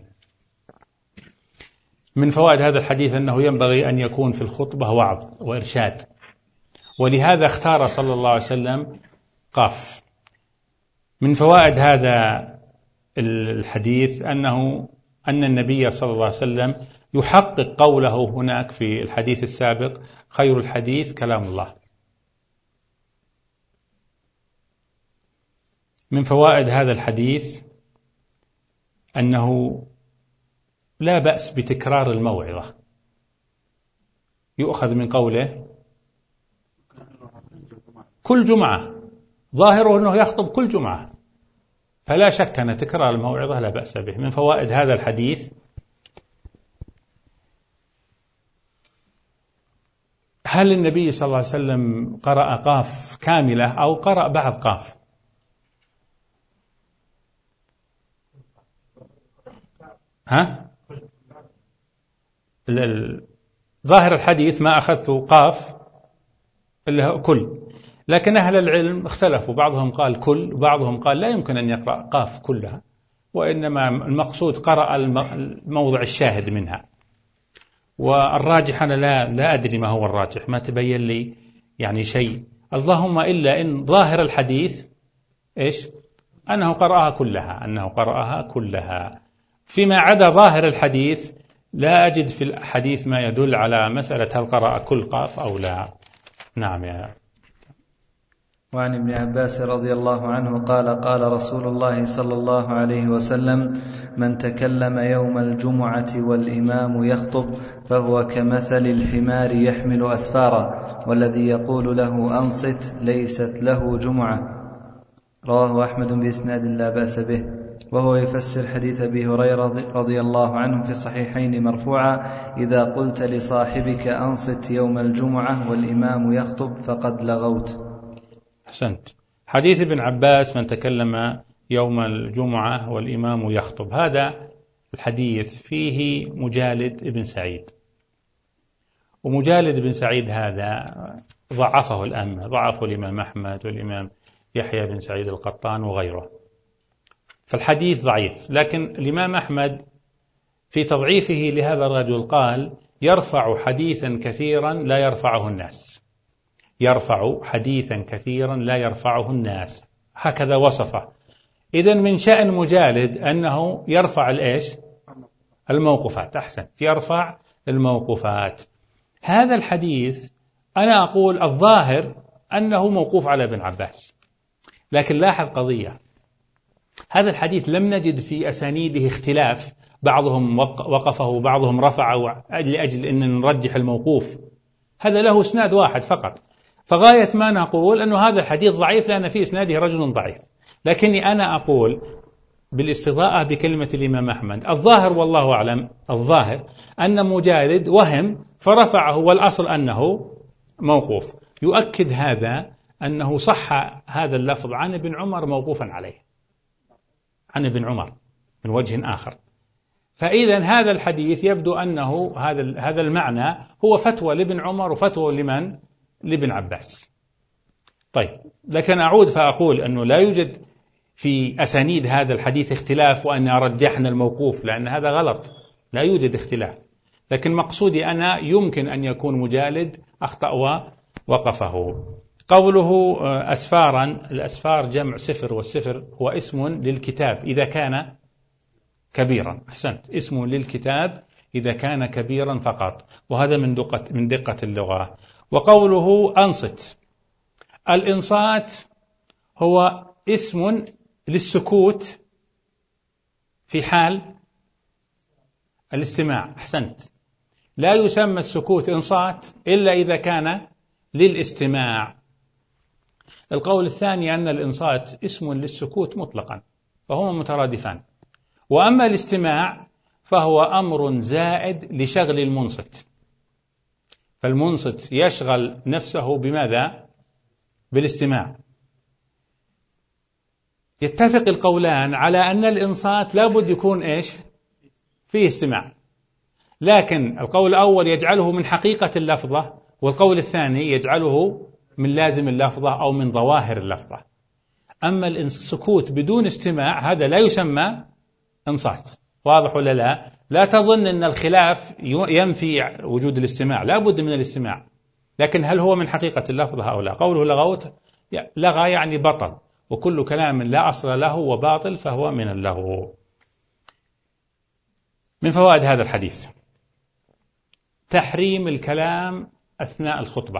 من فوائد هذا الحديث أنه ينبغي أن يكون في الخطبة وعظ وإرشاد، ولهذا اختار صلى الله عليه وسلم قاف. من فوائد هذا الحديث أنه أن النبي صلى الله عليه وسلم يحقق قوله هناك في الحديث السابق: خير الحديث كلام الله. من فوائد هذا الحديث أنه لا بأس بتكرار الموعظة، يؤخذ من قوله كل جمعة، ظاهره أنه يخطب كل جمعة، فلا شك أن تكرار الموعظة لا بأس به. من فوائد هذا الحديث هل النبي صلى الله عليه وسلم قرأ قاف كاملة أو قرأ بعض قاف؟ ها؟ ظاهر الحديث ما أخذت قاف إلا كل، لكن أهل العلم اختلفوا، بعضهم قال كل وبعضهم قال لا يمكن أن يقرأ قاف كلها، وإنما المقصود قرأ الموضع الشاهد منها. والراجح أنا لا لا أدري ما هو الراجح، ما تبين لي يعني شيء، اللهم إلا إن ظاهر الحديث إيش؟ أنه قرأها كلها أنه قرأها كلها. فيما عدا ظاهر الحديث لا أجد في الحديث ما يدل على مسألة هل قرأ كل قاف أو لا. نعم يا. وعن ابن عباس رضي الله عنه قال: قال رسول الله صلى الله عليه وسلم: من تكلم يوم الجمعة والإمام يخطب فهو كمثل الحمار يحمل أسفارا، والذي يقول له أنصت ليست له جمعة. رواه أحمد بإسناد لا بأس به. وهو يفسر حديث أبي هريرة رضي الله عنه في الصحيحين مرفوعا: إذا قلت لصاحبك أنصت يوم الجمعة والإمام يخطب فقد لغوت. أحسنت. حديث ابن عباس: من تكلم يوم الجمعة والإمام يخطب، هذا الحديث فيه مجالد بن سعيد، ومجالد بن سعيد هذا ضعفه الأئمة، ضعفه الإمام أحمد والإمام يحيى بن سعيد القطان وغيره، فالحديث ضعيف. لكن الإمام أحمد في تضعيفه لهذا الرجل قال يرفع حديثا كثيرا لا يرفعه الناس، يرفع حديثا كثيرا لا يرفعه الناس، هكذا وصفه. إذن من شأن مجالد أنه يرفع الإيش؟ الموقوفات. أحسنت، يرفع الموقوفات. هذا الحديث أنا أقول الظاهر أنه موقوف على ابن عباس، لكن لاحظ قضية، هذا الحديث لم نجد في أسانيده اختلاف، بعضهم وقفه وبعضهم رفعه لأجل أن نرجح الموقوف، هذا له اسناد واحد فقط. فغاية ما نقول أنه هذا الحديث ضعيف لأن في إسناده رجل ضعيف، لكني أنا أقول بالاستضاءة بكلمة الإمام أحمد الظاهر والله أعلم، الظاهر أن مجالد وهم فرفعه، والأصل أنه موقوف. يؤكد هذا أنه صح هذا اللفظ عن ابن عمر موقوفا عليه، عن ابن عمر من وجه آخر. فإذا هذا الحديث يبدو أنه هذا هذا المعنى هو فتوى لابن عمر وفتوى لمن؟ لابن عباس. طيب، لكن أعود فأقول أنه لا يوجد في أسانيد هذا الحديث اختلاف وأن رجحنا الموقوف، لأن هذا غلط، لا يوجد اختلاف. لكن مقصودي أنا يمكن أن يكون مجالد أخطأ ووقفه. قوله أسفارا، الأسفار جمع سفر، والسفر هو اسم للكتاب إذا كان كبيرا. أحسنت، اسم للكتاب إذا كان كبيرا فقط، وهذا من دقة من دقة اللغة. وقوله أنصت، الإنصات هو اسم للسكوت في حال الاستماع. أحسنت، لا يسمى السكوت إنصات إلا إذا كان للاستماع. القول الثاني أن الإنصات اسم للسكوت مطلقا، فهما مترادفان. وأما الاستماع فهو أمر زائد لشغل المنصت، فالمنصت يشغل نفسه بماذا؟ بالاستماع. يتفق القولان على أن الإنصات لابد يكون إيش؟ فيه استماع، لكن القول الأول يجعله من حقيقة اللفظة، والقول الثاني يجعله من لازم اللفظة أو من ظواهر اللفظة. أما السكوت بدون استماع هذا لا يسمى إنصات. واضح ولا لا؟ لا تظن أن الخلاف ينفي وجود الاستماع، لا بد من الاستماع، لكن هل هو من حقيقة اللفظة أو لا؟ قوله لغوت، لغى يعني بطل، وكل كلام لا أصل له وباطل فهو من اللغو. من فوائد هذا الحديث تحريم الكلام أثناء الخطبة،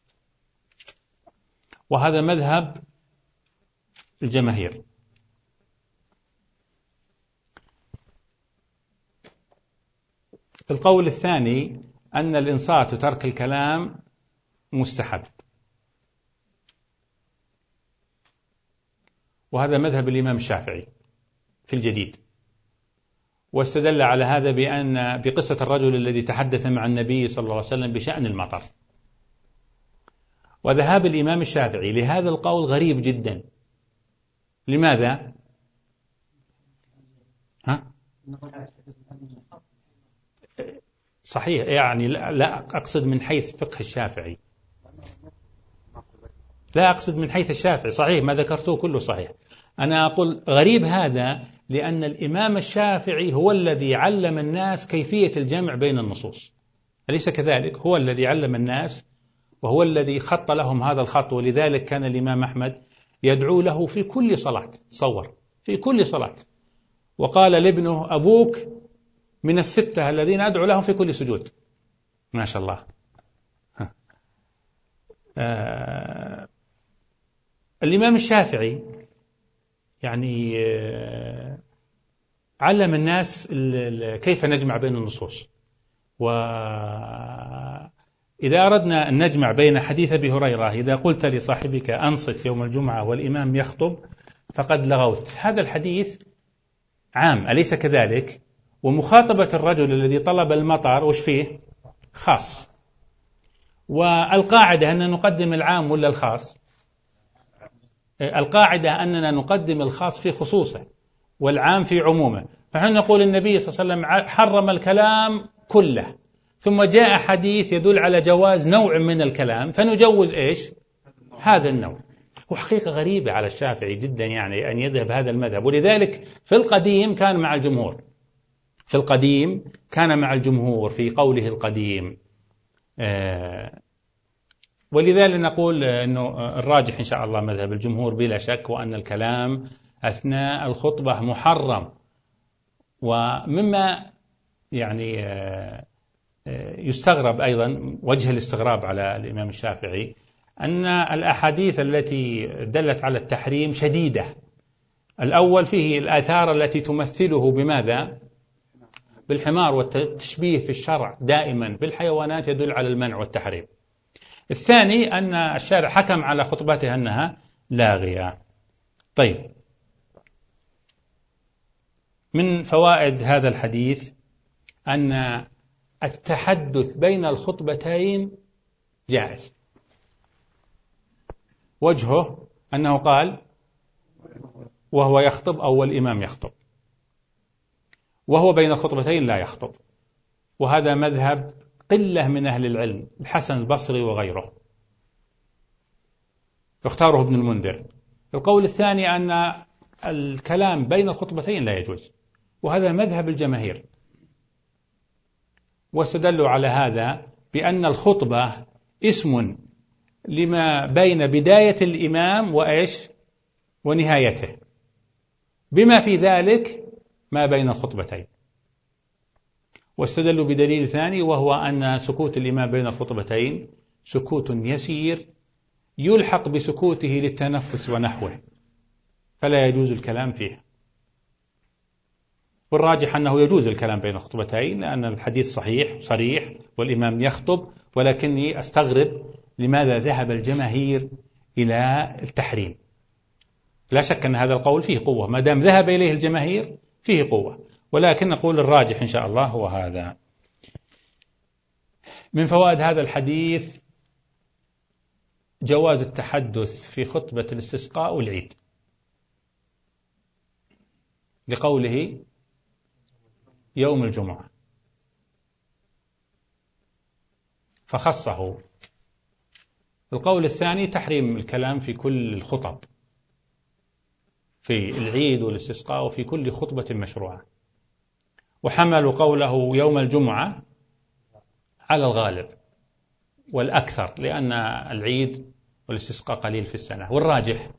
وهذا مذهب الجماهير. القول الثاني أن الإنصات وترك الكلام مستحب، وهذا مذهب الإمام الشافعي في الجديد، واستدل على هذا بأن بقصة الرجل الذي تحدث مع النبي صلى الله عليه وسلم بشأن المطر. وذهاب الإمام الشافعي لهذا القول غريب جدا. لماذا؟ ها؟ صحيح، يعني لا أقصد من حيث فقه الشافعي، لا أقصد من حيث الشافعي، صحيح ما ذكرته كله صحيح. أنا أقول غريب هذا لأن الإمام الشافعي هو الذي علم الناس كيفية الجمع بين النصوص، أليس كذلك؟ هو الذي علم الناس وهو الذي خط لهم هذا الخط، ولذلك كان الإمام أحمد يدعو له في كل صلاة، تصور في كل صلاة، وقال لابنه أبوك من الستة الذين أدعو لهم في كل سجود. ما شاء الله. آه الإمام الشافعي يعني آه علم الناس كيف نجمع بين النصوص. وإذا أردنا أن نجمع بين حديث أبي هريرة إذا قلت لصاحبك أنصت يوم الجمعة والإمام يخطب فقد لغوت، هذا الحديث عام أليس كذلك؟ ومخاطبة الرجل الذي طلب المطر وش فيه؟ خاص. والقاعدة أن نقدم العام ولا الخاص؟ القاعدة أننا نقدم الخاص في خصوصه والعام في عمومه. فنحن نقول النبي صلى الله عليه وسلم حرم الكلام كله، ثم جاء حديث يدل على جواز نوع من الكلام فنجوز إيش؟ هذا النوع. وحقيقة غريبة على الشافعي جدا يعني أن يذهب هذا المذهب، ولذلك في القديم كان مع الجمهور، في القديم كان مع الجمهور في قوله القديم. آه ولذلك نقول أنه الراجح إن شاء الله مذهب الجمهور بلا شك، وأن الكلام أثناء الخطبة محرم. ومما يعني آه يستغرب أيضا وجه الاستغراب على الإمام الشافعي أن الأحاديث التي دلت على التحريم شديدة. الأول فيه الآثار التي تمثله بماذا؟ بالحمار، والتشبيه في الشرع دائما بالحيوانات يدل على المنع والتحريم. الثاني أن الشارع حكم على خطبتها أنها لاغية. طيب، من فوائد هذا الحديث أن التحدث بين الخطبتين جائز. وجهه أنه قال وهو يخطب أو الإمام يخطب، وهو بين الخطبتين لا يخطب، وهذا مذهب قلة من أهل العلم، الحسن البصري وغيره، يختاره ابن المنذر. القول الثاني أن الكلام بين الخطبتين لا يجوز، وهذا مذهب الجماهير. واستدلوا على هذا بأن الخطبة اسم لما بين بداية الإمام وإيش ونهايته، بما في ذلك ما بين الخطبتين. واستدلوا بدليل ثاني، وهو أن سكوت الإمام بين الخطبتين سكوت يسير يلحق بسكوته للتنفس ونحوه، فلا يجوز الكلام فيه. والراجح أنه يجوز الكلام بين الخطبتين، لأن الحديث صحيح صريح والإمام يخطب، ولكني أستغرب لماذا ذهب الجماهير إلى التحريم. لا شك أن هذا القول فيه قوة، ما دام ذهب إليه الجماهير فيه قوة، ولكن نقول الراجح إن شاء الله هو هذا. من فوائد هذا الحديث جواز التحدث في خطبة الاستسقاء والعيد، لقوله يوم الجمعة فخصه. القول الثاني تحريم الكلام في كل الخطب، في العيد والاستسقاء وفي كل خطبة مشروعة. وحملوا قوله يوم الجمعة على الغالب والأكثر، لأن العيد والاستسقاء قليل في السنة. والراجح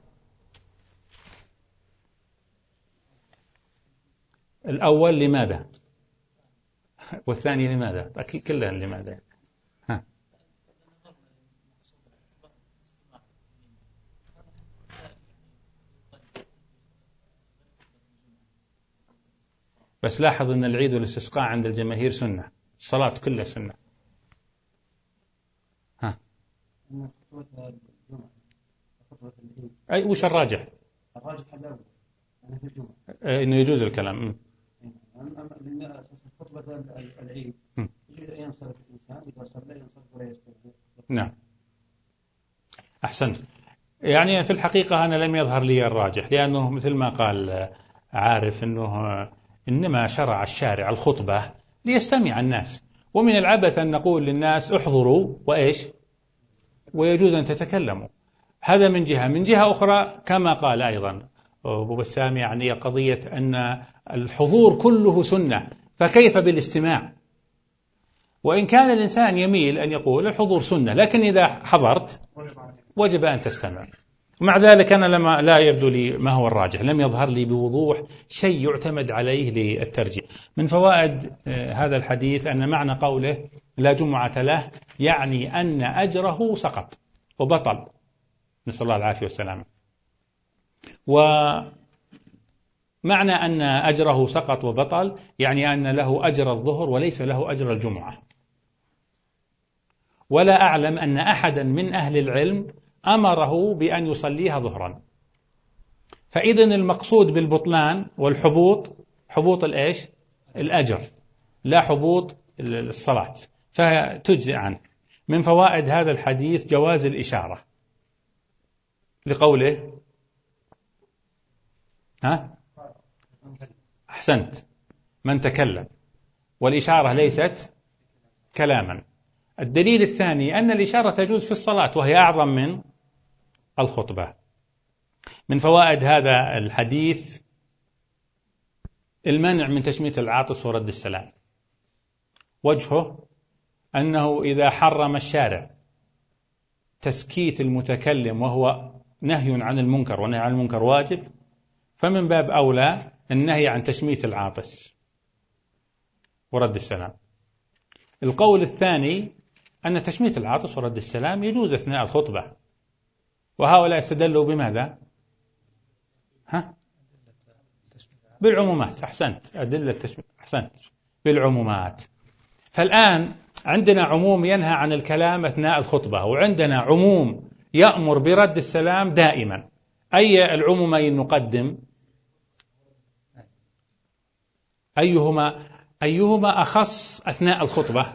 الأول لماذا؟ والثاني لماذا؟ أكيد كلها لماذا؟ ها. بس لاحظ أن العيد والاستسقاء عند الجماهير سنة، الصلاة كلها سنة. ها. أي وش الراجح؟ الراجح الأول أنا في الجمعة إنه يجوز الكلام. أما خطبة العيد ينصرف الإنسان إذا صلى ينصرف ولا يستمر. نعم أحسنت. يعني في الحقيقة أنا لم يظهر لي الراجح، لأنه مثل ما قال عارف أنه إنما شرع الشارع الخطبة ليستمع الناس، ومن العبث أن نقول للناس احضروا وإيش ويجوز أن تتكلموا. هذا من جهة. من جهة أخرى كما قال أيضا أبو بسام، يعني قضية أن الحضور كله سنة، فكيف بالاستماع؟ وإن كان الإنسان يميل أن يقول الحضور سنة، لكن إذا حضرت وجب أن تستمع. ومع ذلك أنا لما لا يبدو لي ما هو الراجح، لم يظهر لي بوضوح شيء يعتمد عليه للترجيح. من فوائد هذا الحديث أن معنى قوله لا جمعة له يعني أن أجره سقط وبطل، نسأل الله العافية والسلامة. ومعنى أن أجره سقط وبطل يعني أن له أجر الظهر وليس له أجر الجمعة. ولا أعلم أن أحدا من أهل العلم أمره بأن يصليها ظهرا. فإذن المقصود بالبطلان والحبوط حبوط الإيش؟ الأجر، لا حبوط الصلاة، فتجزئ عنه. من فوائد هذا الحديث جواز الإشارة لقوله ها؟ أحسنت، من تكلم، والإشارة ليست كلاما. الدليل الثاني أن الإشارة تجوز في الصلاة وهي أعظم من الخطبة. من فوائد هذا الحديث المنع من تشميت العاطس ورد السلام. وجهه أنه إذا حرم الشارع تسكيت المتكلم وهو نهي عن المنكر، ونهي عن المنكر واجب، فمن باب أولى النهي عن تشميت العاطس ورد السلام. القول الثاني أن تشميت العاطس ورد السلام يجوز أثناء الخطبة، وهؤلاء استدلوا بماذا؟ ها؟ بالعمومات. أحسنت، أدلة التشميت، أحسنت، بالعمومات. فالآن عندنا عموم ينهى عن الكلام أثناء الخطبة، وعندنا عموم يأمر برد السلام دائما. أي العمومين نقدم؟ أيهما أيهما أخص أثناء الخطبة؟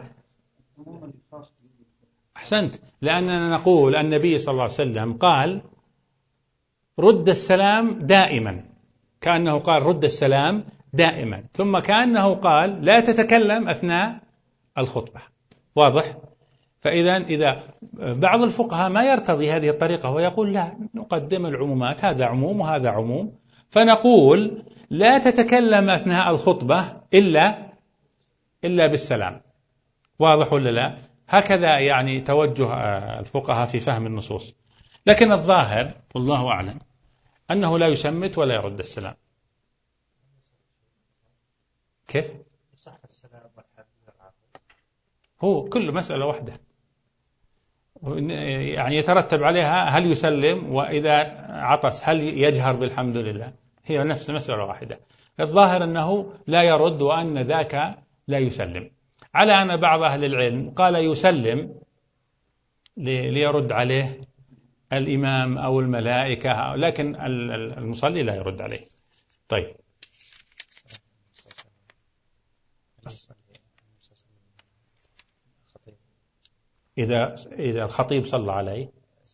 أحسنت، لأننا نقول النبي صلى الله عليه وسلم قال رد السلام دائما، كأنه قال رد السلام دائما، ثم كأنه قال لا تتكلم أثناء الخطبة. واضح؟ فإذا إذا بعض الفقهاء ما يرتضي هذه الطريقة ويقول لا، نقدم العمومات، هذا عموم وهذا عموم، فنقول لا تتكلم أثناء الخطبة إلا إلا بالسلام. واضح ولا لا؟ هكذا يعني توجه الفقهاء في فهم النصوص. لكن الظاهر والله أعلم أنه لا يشمت ولا يرد السلام. كيف؟ هو كل مسألة واحدة، يعني يترتب عليها هل يسلم، وإذا عطس هل يجهر بالحمد لله، هي نفس مسألة واحدة. الظاهر أنه لا يرد وأن ذاك لا يسلم، على أن بعض أهل العلم قال يسلم ليرد عليه الإمام أو الملائكة، لكن المصلي لا يرد عليه. طيب، إذا إذا الخطيب صلى عليه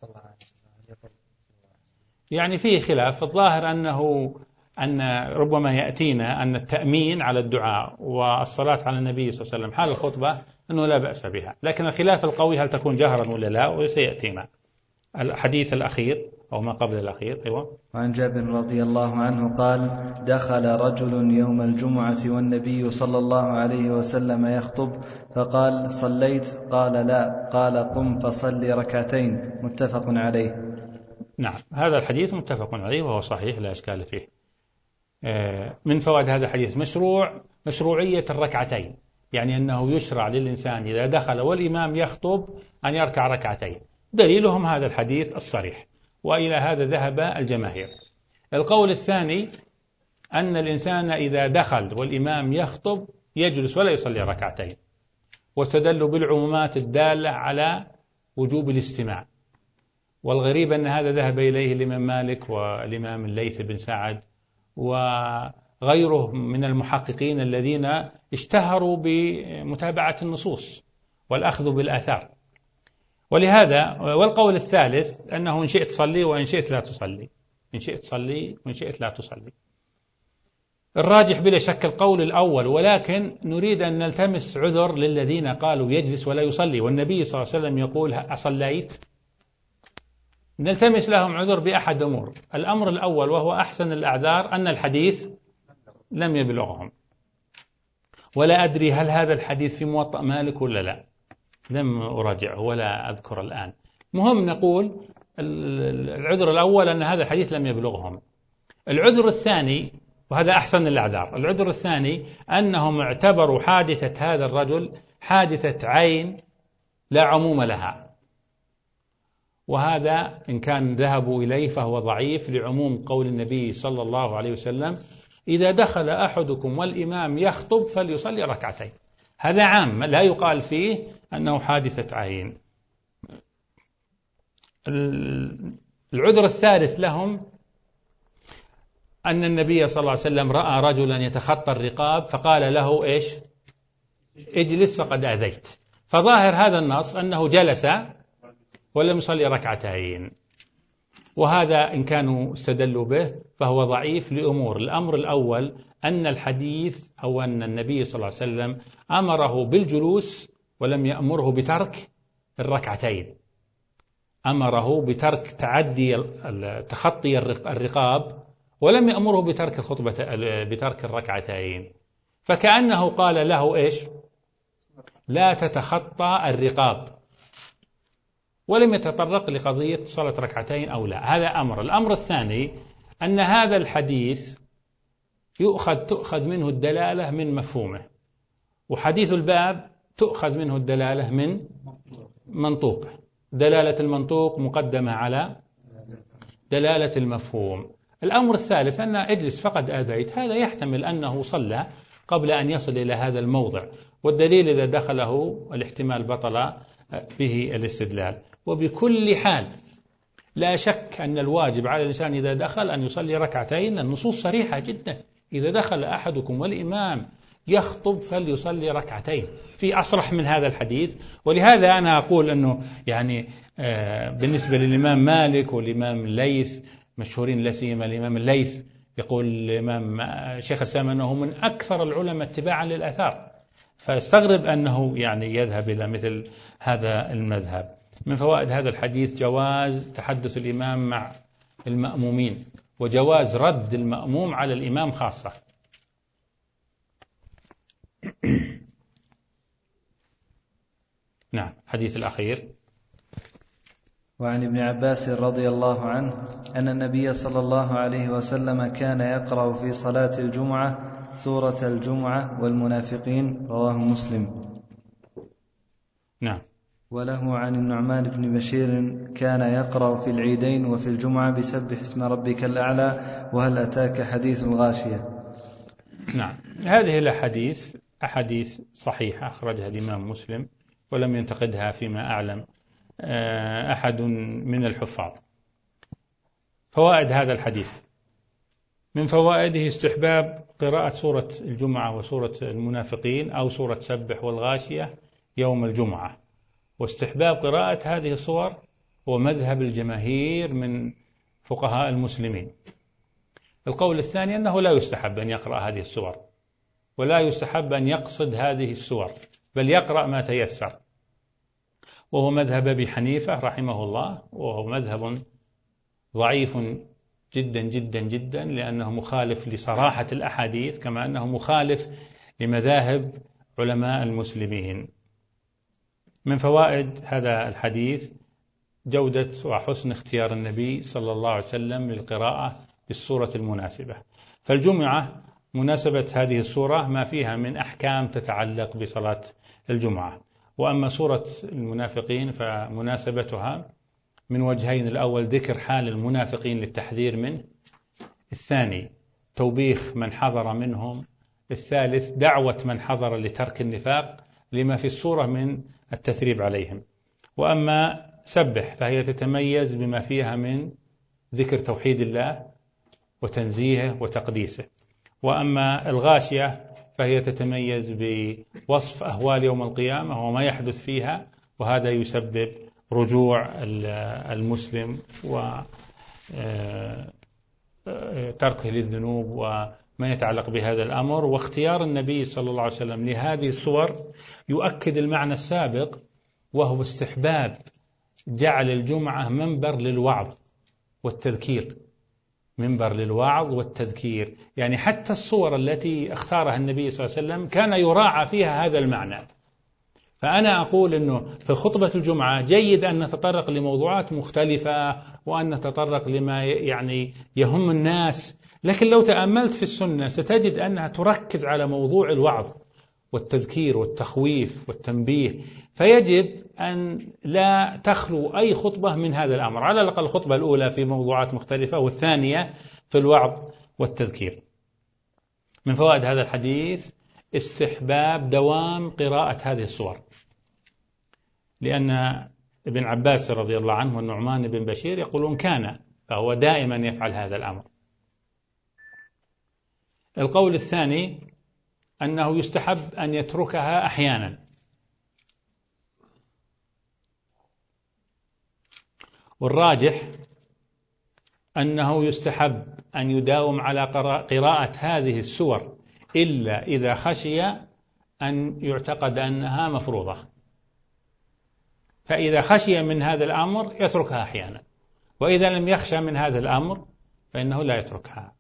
يعني فيه خلاف. الظاهر أنه أن ربما يأتينا أن التأمين على الدعاء والصلاة على النبي صلى الله عليه وسلم حال الخطبة أنه لا بأس بها، لكن الخلاف القوي هل تكون جهرا ولا لا، وسيأتينا الحديث الأخير أو ما قبل الأخير. أيوة. وعن جابر رضي الله عنه قال: دخل رجل يوم الجمعة والنبي صلى الله عليه وسلم يخطب فقال: صليت؟ قال: لا. قال: قم فصلي ركعتين. متفق عليه. نعم، هذا الحديث متفق عليه وهو صحيح لا إشكال فيه. من فوائد هذا الحديث مشروع مشروعية الركعتين، يعني أنه يشرع للإنسان إذا دخل والإمام يخطب أن يركع ركعتين. دليلهم هذا الحديث الصريح، وإلى هذا ذهب الجماهير. القول الثاني أن الإنسان إذا دخل والإمام يخطب يجلس ولا يصلي ركعتين، واستدلوا بالعمومات الدالة على وجوب الاستماع. والغريب أن هذا ذهب إليه الإمام مالك والإمام الليث بن سعد وغيره من المحققين الذين اشتهروا بمتابعة النصوص والأخذ بالآثار. ولهذا والقول الثالث أنه إن شئت تصلي وإن شئت لا تصلي، إن شئت تصلي وإن شئت لا تصلي. الراجح بلا شك القول الأول، ولكن نريد أن نلتمس عذر للذين قالوا يجلس ولا يصلي والنبي صلى الله عليه وسلم يقول أصليت. نلتمس لهم عذر بأحد أمور. الأمر الأول وهو أحسن الأعذار أن الحديث لم يبلغهم، ولا أدري هل هذا الحديث في موطأ مالك ولا لا، لم أراجعه ولا أذكر الآن. مهم نقول العذر الأول أن هذا الحديث لم يبلغهم. العذر الثاني وهذا أحسن الأعذار، العذر الثاني أنهم اعتبروا حادثة هذا الرجل حادثة عين لا عموم لها، وهذا إن كان ذهبوا إليه فهو ضعيف لعموم قول النبي صلى الله عليه وسلم: إذا دخل أحدكم والإمام يخطب فليصلي ركعتين. هذا عام لا يقال فيه أنه حادثة عين. العذر الثالث لهم أن النبي صلى الله عليه وسلم رأى رجلا يتخطى الرقاب فقال له إيش؟ اجلس فقد أذيت. فظاهر هذا النص أنه جلس ولم يصلي ركعتين، وهذا إن كانوا استدلوا به فهو ضعيف لأمور. الأمر الأول أن الحديث أو أن النبي صلى الله عليه وسلم أمره بالجلوس ولم يأمره بترك الركعتين، أمره بترك تعدي تخطي الرقاب ولم يأمره بترك الخطبة بترك الركعتين، فكأنه قال له إيش؟ لا تتخطى الرقاب، ولم يتطرق لقضية صلاة ركعتين أو لا. هذا أمر. الأمر الثاني أن هذا الحديث يؤخذ تؤخذ منه الدلالة من مفهومه، وحديث الباب تؤخذ منه الدلالة من منطوقه. دلالة المنطوق مقدمة على دلالة المفهوم. الأمر الثالث أن اجلس فقد آذيت، هذا يحتمل أنه صلى قبل أن يصل إلى هذا الموضع، والدليل إذا دخله الاحتمال بطل به الاستدلال. وبكل حال لا شك أن الواجب على الإنسان إذا دخل أن يصلي ركعتين، النصوص صريحة جدا، إذا دخل أحدكم والإمام يخطب فليصلي ركعتين، في أصرح من هذا الحديث. ولهذا أنا أقول أنه يعني بالنسبة للإمام مالك والإمام الليث مشهورين، لا سيما الإمام الليث يقول الإمام شيخ الإسلام أنه من أكثر العلماء اتباعا للآثار، فاستغرب أنه يعني يذهب إلى مثل هذا المذهب. من فوائد هذا الحديث جواز تحدث الإمام مع المأمومين، وجواز رد المأموم على الإمام خاصة. نعم. حديث الأخير. وعن ابن عباس رضي الله عنه أن النبي صلى الله عليه وسلم كان يقرأ في صلاة الجمعة سورة الجمعة والمنافقين، رواه مسلم. نعم. وله عن النعمان بن بشير كان يقرأ في العيدين وفي الجمعة بسبح اسم ربك الأعلى وهل أتاك حديث الغاشية. نعم. هذه الأحاديث أحاديث صحيحة أخرجها الإمام مسلم ولم ينتقدها فيما أعلم أحد من الحفاظ. فوائد هذا الحديث: من فوائده استحباب قراءة سورة الجمعة وسورة المنافقين أو سورة سبح والغاشية يوم الجمعة، واستحباب قراءة هذه الصور هو مذهب الجماهير من فقهاء المسلمين. القول الثاني أنه لا يستحب أن يقرأ هذه السور، ولا يستحب أن يقصد هذه السور، بل يقرأ ما تيسر، وهو مذهب أبي حنيفة رحمه الله، وهو مذهب ضعيف جدا جدا جدا، لأنه مخالف لصراحة الأحاديث كما أنه مخالف لمذاهب علماء المسلمين. من فوائد هذا الحديث جودة وحسن اختيار النبي صلى الله عليه وسلم للقراءة بالسورة المناسبة. فالجمعة مناسبة هذه السورة ما فيها من أحكام تتعلق بصلاة الجمعة، وأما سورة المنافقين فمناسبتها من وجهين: الأول ذكر حال المنافقين للتحذير منه، الثاني توبيخ من حذر منهم، الثالث دعوة من حذر لترك النفاق لما في السورة من التثريب عليهم. وأما سبح فهي تتميز بما فيها من ذكر توحيد الله وتنزيهه وتقديسه. وأما الغاشية فهي تتميز بوصف أهوال يوم القيامة وما يحدث فيها، وهذا يسبب رجوع المسلم وتركه للذنوب وما يتعلق بهذا الأمر. واختيار النبي صلى الله عليه وسلم لهذه الصور يؤكد المعنى السابق، وهو استحباب جعل الجمعة منبر للوعظ والتذكير، منبر للوعظ والتذكير، يعني حتى الصور التي اختارها النبي صلى الله عليه وسلم كان يراعى فيها هذا المعنى. فأنا أقول أنه في خطبة الجمعة جيد أن نتطرق لموضوعات مختلفة وأن نتطرق لما يعني يهم الناس، لكن لو تأملت في السنة ستجد أنها تركز على موضوع الوعظ والتذكير والتخويف والتنبيه، فيجب أن لا تخلو أي خطبة من هذا الأمر، على الأقل الخطبة الأولى في موضوعات مختلفة والثانية في الوعظ والتذكير. من فوائد هذا الحديث استحباب دوام قراءة هذه الصور، لأن ابن عباس رضي الله عنه والنعمان بن بشير يقولون كان، فهو دائما يفعل هذا الأمر. القول الثاني أنه يستحب أن يتركها أحيانا، والراجح أنه يستحب أن يداوم على قراءة هذه السور إلا إذا خشي أن يعتقد أنها مفروضة، فإذا خشي من هذا الأمر يتركها أحيانا، وإذا لم يخشى من هذا الأمر فإنه لا يتركها.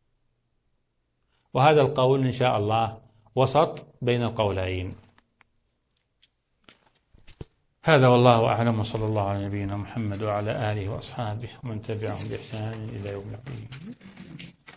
وهذا القول إن شاء الله وسط بين القولين. هذا والله أعلم، وصلى الله على نبينا محمد وعلى آله وأصحابه ومن تبعهم بإحسان إلى يوم الدين.